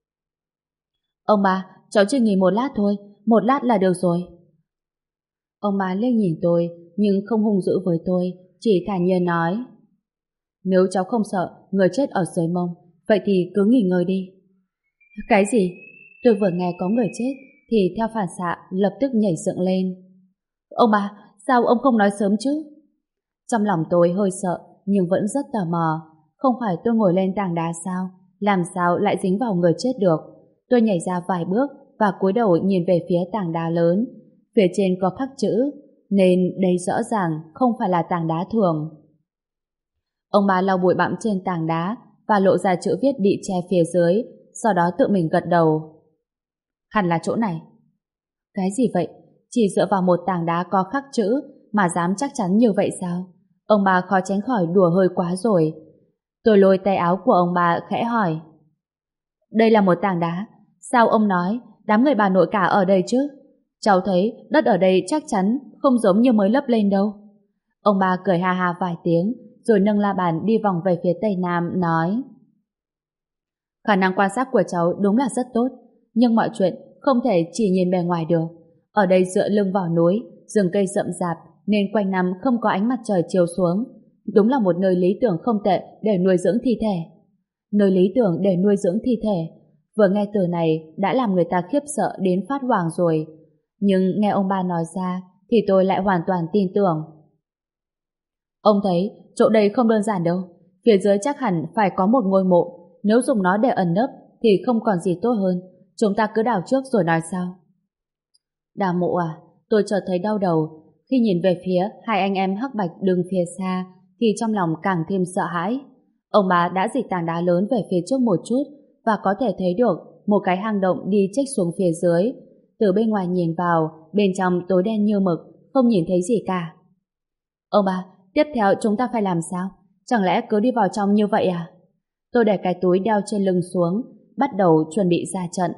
Ông bà, cháu chỉ nghỉ một lát thôi, một lát là được rồi. Ông bà liếc nhìn tôi nhưng không hung dữ với tôi, chỉ thản nhiên nói: Nếu cháu không sợ người chết ở dưới mông, vậy thì cứ nghỉ ngơi đi. Cái gì? Tôi vừa nghe có người chết thì theo phản xạ lập tức nhảy dựng lên. Ông bà, sao ông không nói sớm chứ? Trong lòng tôi hơi sợ nhưng vẫn rất tò mò. Không phải tôi ngồi lên tảng đá sao? Làm sao lại dính vào người chết được? Tôi nhảy ra vài bước và cúi đầu nhìn về phía tảng đá lớn. Phía trên có khắc chữ, nên đây rõ ràng không phải là tảng đá thường. Ông bà lau bụi bặm trên tảng đá và lộ ra chữ viết bị che phía dưới, sau đó tự mình gật đầu. Hẳn là chỗ này. Cái gì vậy? Chỉ dựa vào một tảng đá có khắc chữ mà dám chắc chắn như vậy sao? Ông bà khó tránh khỏi đùa hơi quá rồi. Tôi lôi tay áo của ông bà khẽ hỏi: Đây là một tảng đá, sao ông nói đám người bà nội cả ở đây chứ? Cháu thấy đất ở đây chắc chắn không giống như mới lấp lên đâu. Ông bà cười ha ha vài tiếng, rồi nâng la bàn đi vòng về phía tây nam, nói: Khả năng quan sát của cháu đúng là rất tốt, nhưng mọi chuyện không thể chỉ nhìn bề ngoài được. Ở đây dựa lưng vào núi, rừng cây rậm rạp nên quanh năm không có ánh mặt trời chiếu xuống. Đúng là một nơi lý tưởng không tệ để nuôi dưỡng thi thể. Nơi lý tưởng để nuôi dưỡng thi thể. Vừa nghe từ này đã làm người ta khiếp sợ đến phát hoảng rồi. Nhưng nghe ông ba nói ra thì tôi lại hoàn toàn tin tưởng. Ông thấy chỗ đây không đơn giản đâu. Phía dưới chắc hẳn phải có một ngôi mộ. Nếu dùng nó để ẩn nấp thì không còn gì tốt hơn. Chúng ta cứ đào trước rồi nói sau. Đào mộ à? Tôi chợt thấy đau đầu. Khi nhìn về phía hai anh em hắc bạch đứng phía xa thì trong lòng càng thêm sợ hãi. Ông bà đã dịch tảng đá lớn về phía trước một chút và có thể thấy được một cái hang động đi chếch xuống phía dưới. Từ bên ngoài nhìn vào, bên trong tối đen như mực, không nhìn thấy gì cả. Ông bà, tiếp theo chúng ta phải làm sao? Chẳng lẽ cứ đi vào trong như vậy à? Tôi để cái túi đeo trên lưng xuống, bắt đầu chuẩn bị ra trận.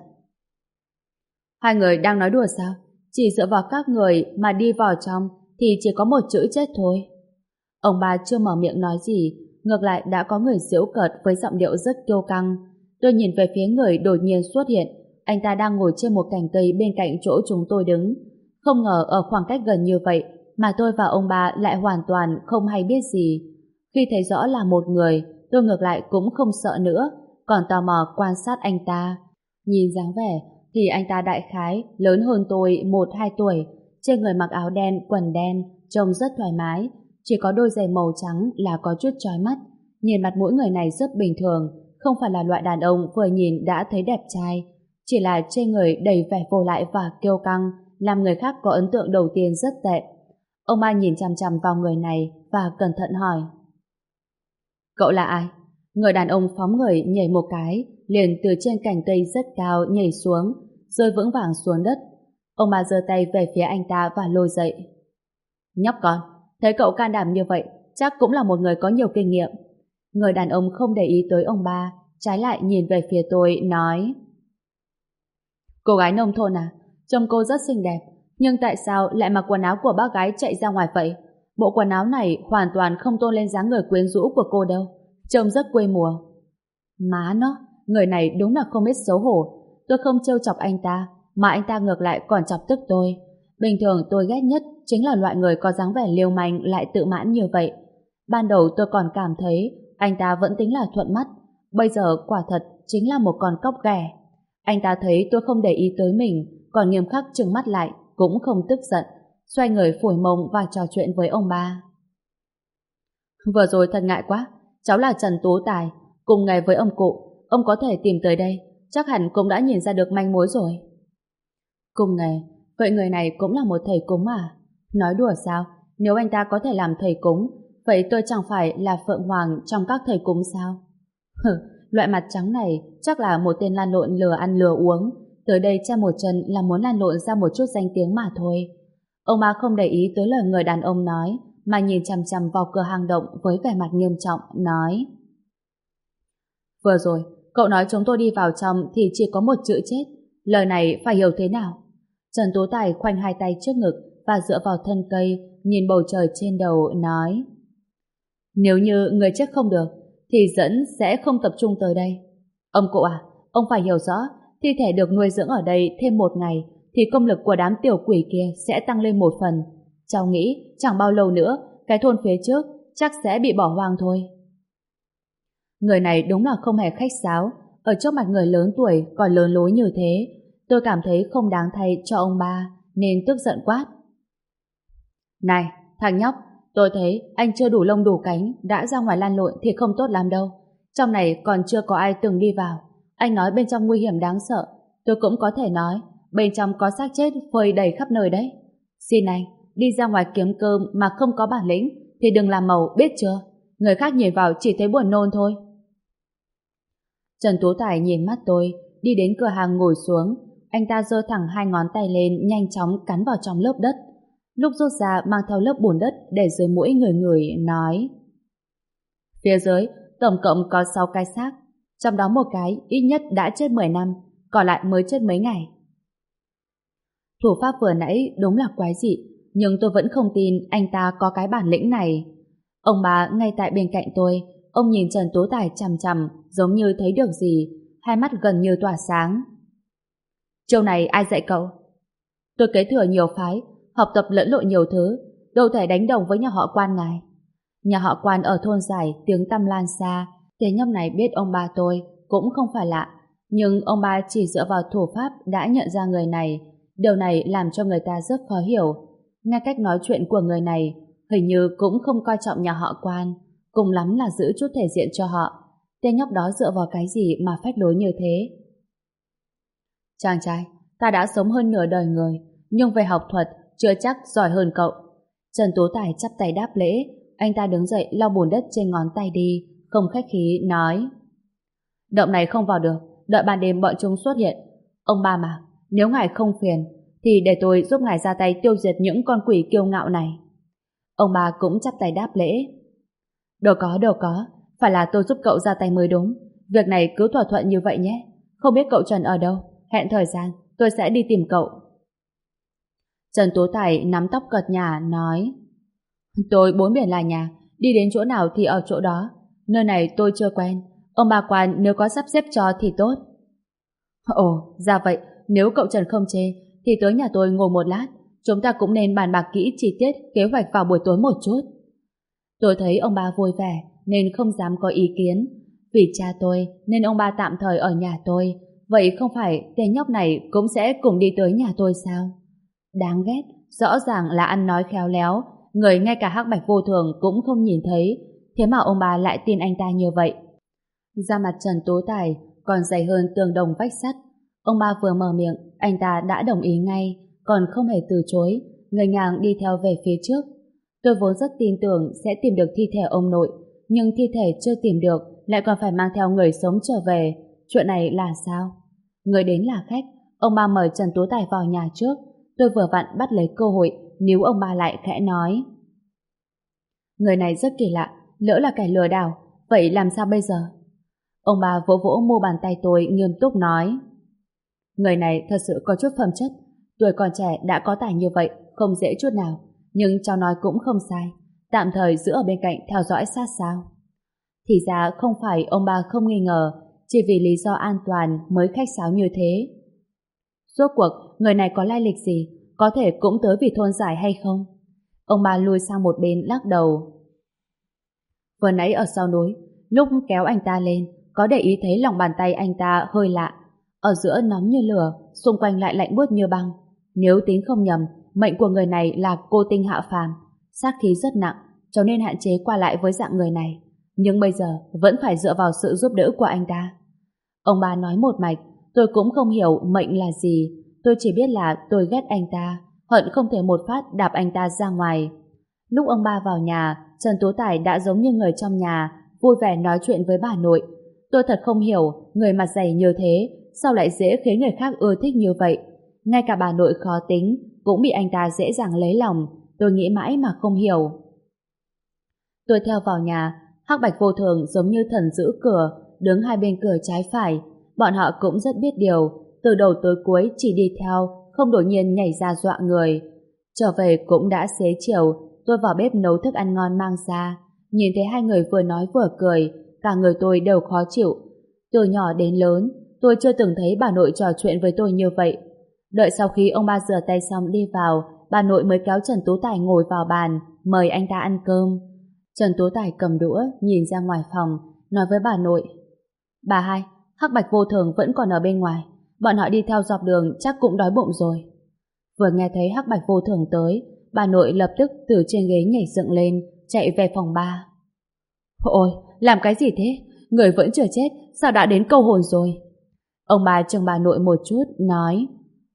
Hai người đang nói đùa sao? Chỉ dựa vào các người mà đi vào trong thì chỉ có một chữ chết thôi. Ông bà chưa mở miệng nói gì, ngược lại đã có người giễu cợt với giọng điệu rất kiêu căng. Tôi nhìn về phía người đột nhiên xuất hiện. Anh ta đang ngồi trên một cành cây bên cạnh chỗ chúng tôi đứng. Không ngờ ở khoảng cách gần như vậy mà tôi và ông bà lại hoàn toàn không hay biết gì. Khi thấy rõ là một người, tôi ngược lại cũng không sợ nữa, còn tò mò quan sát anh ta. Nhìn dáng vẻ thì anh ta đại khái lớn hơn tôi một hai tuổi, trên người mặc áo đen, quần đen, trông rất thoải mái, chỉ có đôi giày màu trắng là có chút chói mắt. Nhìn mặt mũi người này rất bình thường, không phải là loại đàn ông vừa nhìn đã thấy đẹp trai, chỉ là trên người đầy vẻ vô lại và kiêu căng, làm người khác có ấn tượng đầu tiên rất tệ. Ông ba nhìn chằm chằm vào người này và cẩn thận hỏi: Cậu là ai? Người đàn ông phóng người nhảy một cái, liền từ trên cành cây rất cao nhảy xuống, rơi vững vàng xuống đất. Ông bà giơ tay về phía anh ta và lôi dậy. Nhóc con, thấy cậu can đảm như vậy, chắc cũng là một người có nhiều kinh nghiệm. Người đàn ông không để ý tới ông ba, trái lại nhìn về phía tôi, nói: Cô gái nông thôn à? Trông cô rất xinh đẹp, nhưng tại sao lại mặc quần áo của bác gái chạy ra ngoài vậy? Bộ quần áo này hoàn toàn không tôn lên dáng người quyến rũ của cô đâu, trông rất quê mùa. Má nó, người này đúng là không biết xấu hổ. Tôi không trêu chọc anh ta, mà anh ta ngược lại còn chọc tức tôi. Bình thường tôi ghét nhất chính là loại người có dáng vẻ liêu manh lại tự mãn như vậy. Ban đầu tôi còn cảm thấy anh ta vẫn tính là thuận mắt, bây giờ quả thật chính là một con cóc ghẻ. Anh ta thấy tôi không để ý tới mình, còn nghiêm khắc trừng mắt lại, cũng không tức giận, xoay người phủi mông và trò chuyện với ông ba. Vừa rồi thật ngại quá, cháu là Trần Tú Tài, cùng nghề với ông cụ. Ông có thể tìm tới đây, chắc hẳn cũng đã nhìn ra được manh mối rồi. Cùng nghề, vậy người này cũng là một thầy cúng à? Nói đùa sao? Nếu anh ta có thể làm thầy cúng, vậy tôi chẳng phải là Phượng Hoàng trong các thầy cúng sao? Hừ, loại mặt trắng này chắc là một tên lan lộn lừa ăn lừa uống, tới đây cha một chân là muốn lan lộn ra một chút danh tiếng mà thôi. Ông ba không để ý tới lời người đàn ông nói, mà nhìn chằm chằm vào cửa hang động với vẻ mặt nghiêm trọng, nói: Vừa rồi, cậu nói chúng tôi đi vào trong thì chỉ có một chữ chết. Lời này phải hiểu thế nào? Trần Tú Tài khoanh hai tay trước ngực và dựa vào thân cây, nhìn bầu trời trên đầu, nói: Nếu như người chết không được, thì dẫn sẽ không tập trung tới đây. Ông cụ à, ông phải hiểu rõ, thi thể được nuôi dưỡng ở đây thêm một ngày, thì công lực của đám tiểu quỷ kia sẽ tăng lên một phần. Cháu nghĩ chẳng bao lâu nữa, cái thôn phía trước chắc sẽ bị bỏ hoang thôi. Người này đúng là không hề khách sáo, ở trước mặt người lớn tuổi còn lớn lối như thế. Tôi cảm thấy không đáng thay cho ông ba, nên tức giận quát: Này, thằng nhóc, tôi thấy anh chưa đủ lông đủ cánh, đã ra ngoài lan lộn thì không tốt lắm đâu. Trong này còn chưa có ai từng đi vào. Anh nói bên trong nguy hiểm đáng sợ, tôi cũng có thể nói bên trong có xác chết phơi đầy khắp nơi đấy. Xin anh, đi ra ngoài kiếm cơm mà không có bản lĩnh thì đừng làm màu, biết chưa? Người khác nhìn vào chỉ thấy buồn nôn thôi. Trần Tú Tài nhìn mắt tôi, đi đến cửa hàng ngồi xuống. Anh ta giơ thẳng hai ngón tay lên, nhanh chóng cắn vào trong lớp đất. Lúc rút ra mang theo lớp bùn đất để dưới mũi người người, nói: Phía dưới tổng cộng có sáu cái xác, trong đó một cái ít nhất đã chết mười năm, còn lại mới chết mấy ngày. Thủ pháp vừa nãy đúng là quái dị, nhưng tôi vẫn không tin anh ta có cái bản lĩnh này. Ông bà ngay tại bên cạnh tôi, ông nhìn Trần Tú Tài chằm chằm, giống như thấy được gì, hai mắt gần như tỏa sáng. Chiêu này ai dạy cậu? Tôi kế thừa nhiều phái, học tập lẫn lộn nhiều thứ, đâu thể đánh đồng với nhà họ Quan ngài. Nhà họ Quan ở thôn Giải tiếng tăm lan xa, thế nhóc này biết ông bà tôi cũng không phải lạ, nhưng ông bà chỉ dựa vào thủ pháp đã nhận ra người này. Điều này làm cho người ta rất khó hiểu. Nghe cách nói chuyện của người này, hình như cũng không coi trọng nhà họ Quan, cùng lắm là giữ chút thể diện cho họ. Tên nhóc đó dựa vào cái gì mà phách lối như thế? Chàng trai, ta đã sống hơn nửa đời người, nhưng về học thuật chưa chắc giỏi hơn cậu. Trần Tú Tài chắp tay đáp lễ, anh ta đứng dậy lau bùn đất trên ngón tay đi, không khách khí nói: Động này không vào được, đợi ban đêm bọn chúng xuất hiện. Ông ba mà, nếu ngài không phiền, thì để tôi giúp ngài ra tay tiêu diệt những con quỷ kiêu ngạo này. Ông ba cũng chắp tay đáp lễ. Đâu có, đâu có, phải là tôi giúp cậu ra tay mới đúng. Việc này cứ thỏa thuận như vậy nhé. Không biết cậu Trần ở đâu, hẹn thời gian, tôi sẽ đi tìm cậu. Trần Tú Tài nắm tóc cợt nhả, nói: Tôi bốn biển là nhà, đi đến chỗ nào thì ở chỗ đó. Nơi này tôi chưa quen, ông bà Quan nếu có sắp xếp cho thì tốt. Ồ, ra vậy, nếu cậu Trần không chê, thì tới nhà tôi ngồi một lát, chúng ta cũng nên bàn bạc kỹ chi tiết kế hoạch vào buổi tối một chút. Tôi thấy ông bà vui vẻ, nên không dám có ý kiến. Vì cha tôi, nên ông bà tạm thời ở nhà tôi. Vậy không phải tên nhóc này cũng sẽ cùng đi tới nhà tôi sao? Đáng ghét, rõ ràng là ăn nói khéo léo, người ngay cả Hắc Bạch Vô Thường cũng không nhìn thấy, thế mà ông bà lại tin anh ta như vậy. Da mặt Trần Tú Tài còn dày hơn tường đồng vách sắt. Ông ba vừa mở miệng, anh ta đã đồng ý ngay, còn không hề từ chối, người ngang đi theo về phía trước. Tôi vốn rất tin tưởng sẽ tìm được thi thể ông nội, nhưng thi thể chưa tìm được, lại còn phải mang theo người sống trở về. Chuyện này là sao? Người đến là khách, ông ba mời Trần Tú Tài vào nhà trước. Tôi vừa vặn bắt lấy cơ hội, níu ông ba lại khẽ nói: Người này rất kỳ lạ, lỡ là kẻ lừa đảo, vậy làm sao bây giờ? Ông ba vỗ vỗ mu bàn tay tôi, nghiêm túc nói: Người này thật sự có chút phẩm chất, tuổi còn trẻ đã có tài như vậy, không dễ chút nào, nhưng cháu nói cũng không sai, tạm thời giữ ở bên cạnh theo dõi sát sao. Thì ra không phải ông ba không nghi ngờ, chỉ vì lý do an toàn mới khách sáo như thế. Rốt cuộc, người này có lai lịch gì, có thể cũng tới vì thôn Giải hay không? Ông ba lùi sang một bên lắc đầu. Vừa nãy ở sau núi, lúc kéo anh ta lên, có để ý thấy lòng bàn tay anh ta hơi lạ. Ở giữa nóng như lửa, xung quanh lại lạnh buốt như băng. Nếu tính không nhầm, mệnh của người này là cô tinh hạ phàm, sát khí rất nặng, cho nên hạn chế qua lại với dạng người này. Nhưng bây giờ vẫn phải dựa vào sự giúp đỡ của anh ta. Ông ba nói một mạch, tôi cũng không hiểu mệnh là gì. Tôi chỉ biết là tôi ghét anh ta, hận không thể một phát đạp anh ta ra ngoài. Lúc ông ba vào nhà, Trần Tú Tài đã giống như người trong nhà, vui vẻ nói chuyện với bà nội. Tôi thật không hiểu, người mặt dày như thế, sao lại dễ khiến người khác ưa thích như vậy. Ngay cả bà nội khó tính, cũng bị anh ta dễ dàng lấy lòng. Tôi nghĩ mãi mà không hiểu. Tôi theo vào nhà, Hắc Bạch Vô Thường giống như thần giữ cửa, đứng hai bên cửa trái phải. Bọn họ cũng rất biết điều, từ đầu tới cuối chỉ đi theo, không đột nhiên nhảy ra dọa người. Trở về cũng đã xế chiều, tôi vào bếp nấu thức ăn ngon mang ra. Nhìn thấy hai người vừa nói vừa cười, cả người tôi đều khó chịu. Từ nhỏ đến lớn, tôi chưa từng thấy bà nội trò chuyện với tôi như vậy. Đợi sau khi ông ba rửa tay xong đi vào, bà nội mới kéo Trần Tú Tài ngồi vào bàn, mời anh ta ăn cơm. Trần Tú Tài cầm đũa, nhìn ra ngoài phòng, nói với bà nội: Bà hai, Hắc Bạch Vô Thường vẫn còn ở bên ngoài, bọn họ đi theo dọc đường chắc cũng đói bụng rồi. Vừa nghe thấy Hắc Bạch Vô Thường tới, bà nội lập tức từ trên ghế nhảy dựng lên, chạy về phòng ba. Ôi, làm cái gì thế? Người vẫn chưa chết, sao đã đến câu hồn rồi? Ông bà trừng bà nội một chút, nói: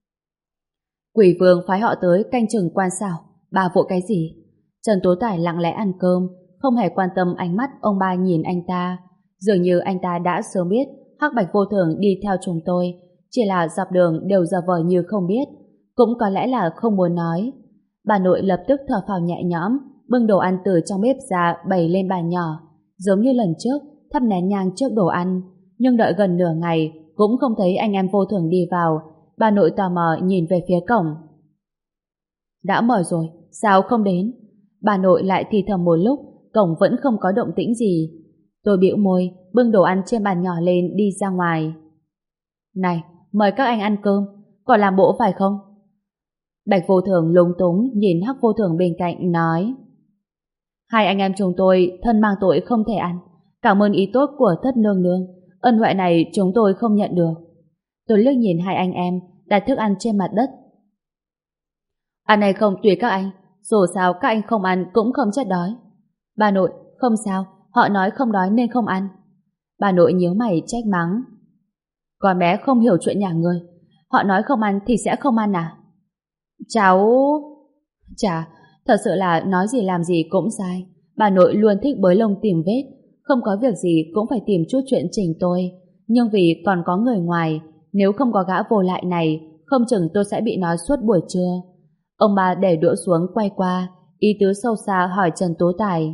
Quỷ vương phái họ tới canh chừng quan xảo, bà vội cái gì? Trần Tú Tài lặng lẽ ăn cơm, không hề quan tâm ánh mắt ông ba nhìn anh ta. Dường như anh ta đã sớm biết Hắc Bạch Vô Thường đi theo chúng tôi, chỉ là dọc đường đều giả vờ như không biết, cũng có lẽ là không muốn nói. Bà nội lập tức thở phào nhẹ nhõm, bưng đồ ăn từ trong bếp ra bày lên bàn nhỏ, giống như lần trước thắp nén nhang trước đồ ăn. Nhưng đợi gần nửa ngày cũng không thấy anh em Vô Thường đi vào. Bà nội tò mò nhìn về phía cổng. Đã mở rồi, sao không đến? Bà nội lại thì thầm một lúc, cổng vẫn không có động tĩnh gì. Tôi bĩu môi, bưng đồ ăn trên bàn nhỏ lên đi ra ngoài. Này, mời các anh ăn cơm, còn làm bộ phải không? Bạch Vô Thường lúng túng nhìn Hắc Vô Thường bên cạnh nói: Hai anh em chúng tôi thân mang tội không thể ăn. Cảm ơn ý tốt của thất nương nương, ân huệ này chúng tôi không nhận được. Tôi liếc nhìn hai anh em đặt thức ăn trên mặt đất. Ăn hay không tùy các anh, dù sao các anh không ăn cũng không chết đói. Bà nội, không sao, họ nói không đói nên không ăn. Bà nội nhíu mày trách mắng. Con bé không hiểu chuyện nhà người, họ nói không ăn thì sẽ không ăn à? Cháu... Chà, thật sự là nói gì làm gì cũng sai. Bà nội luôn thích bới lông tìm vết, không có việc gì cũng phải tìm chút chuyện chỉnh tôi. Nhưng vì còn có người ngoài, nếu không có gã vô lại này, không chừng tôi sẽ bị nói suốt buổi trưa. Ông bà để đũa xuống quay qua, ý tứ sâu xa hỏi Trần Tú Tài.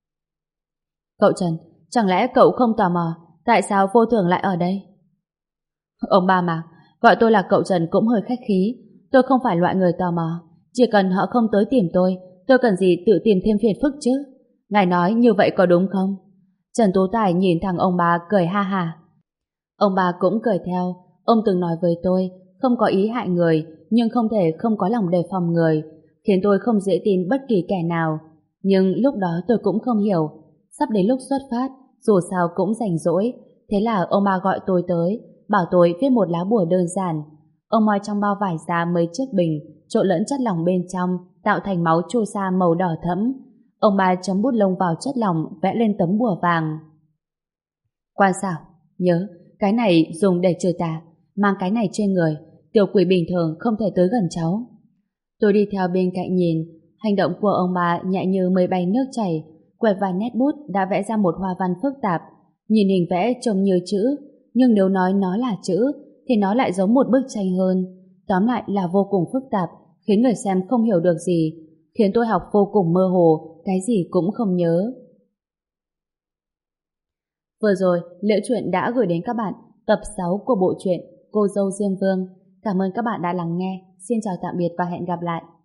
Cậu Trần, chẳng lẽ cậu không tò mò tại sao Vô Thường lại ở đây? Ông bà mà, gọi tôi là cậu Trần cũng hơi khách khí. Tôi không phải loại người tò mò. Chỉ cần họ không tới tìm tôi, tôi cần gì tự tìm thêm phiền phức chứ? Ngài nói như vậy có đúng không? Trần Tú Tài nhìn thằng ông bà cười ha ha. Ông bà cũng cười theo. Ông từng nói với tôi, không có ý hại người, nhưng không thể không có lòng đề phòng người, khiến tôi không dễ tin bất kỳ kẻ nào. Nhưng lúc đó tôi cũng không hiểu. Sắp đến lúc xuất phát, dù sao cũng rảnh rỗi. Thế là ông bà gọi tôi tới, bảo tôi viết một lá bùa đơn giản. Ông moi trong bao vải ra mấy chiếc bình, trộn lẫn chất lỏng bên trong, tạo thành máu chu sa màu đỏ thẫm. Ông bà chấm bút lông vào chất lỏng, vẽ lên tấm bùa vàng. Quan xảo, nhớ, cái này dùng để trừ tà, mang cái này trên người, tiểu quỷ bình thường không thể tới gần cháu. Tôi đi theo bên cạnh nhìn, hành động của ông bà nhẹ như mây bay nước chảy, quẹt vài nét bút đã vẽ ra một hoa văn phức tạp. Nhìn hình vẽ trông như chữ, nhưng nếu nói nó là chữ, thì nó lại giống một bức tranh hơn. Tóm lại là vô cùng phức tạp, khiến người xem không hiểu được gì, khiến tôi học vô cùng mơ hồ, cái gì cũng không nhớ. Vừa rồi, Liễu Chuyện đã gửi đến các bạn tập sáu của bộ truyện Cô dâu Diêm Vương. Cảm ơn các bạn đã lắng nghe. Xin chào tạm biệt và hẹn gặp lại.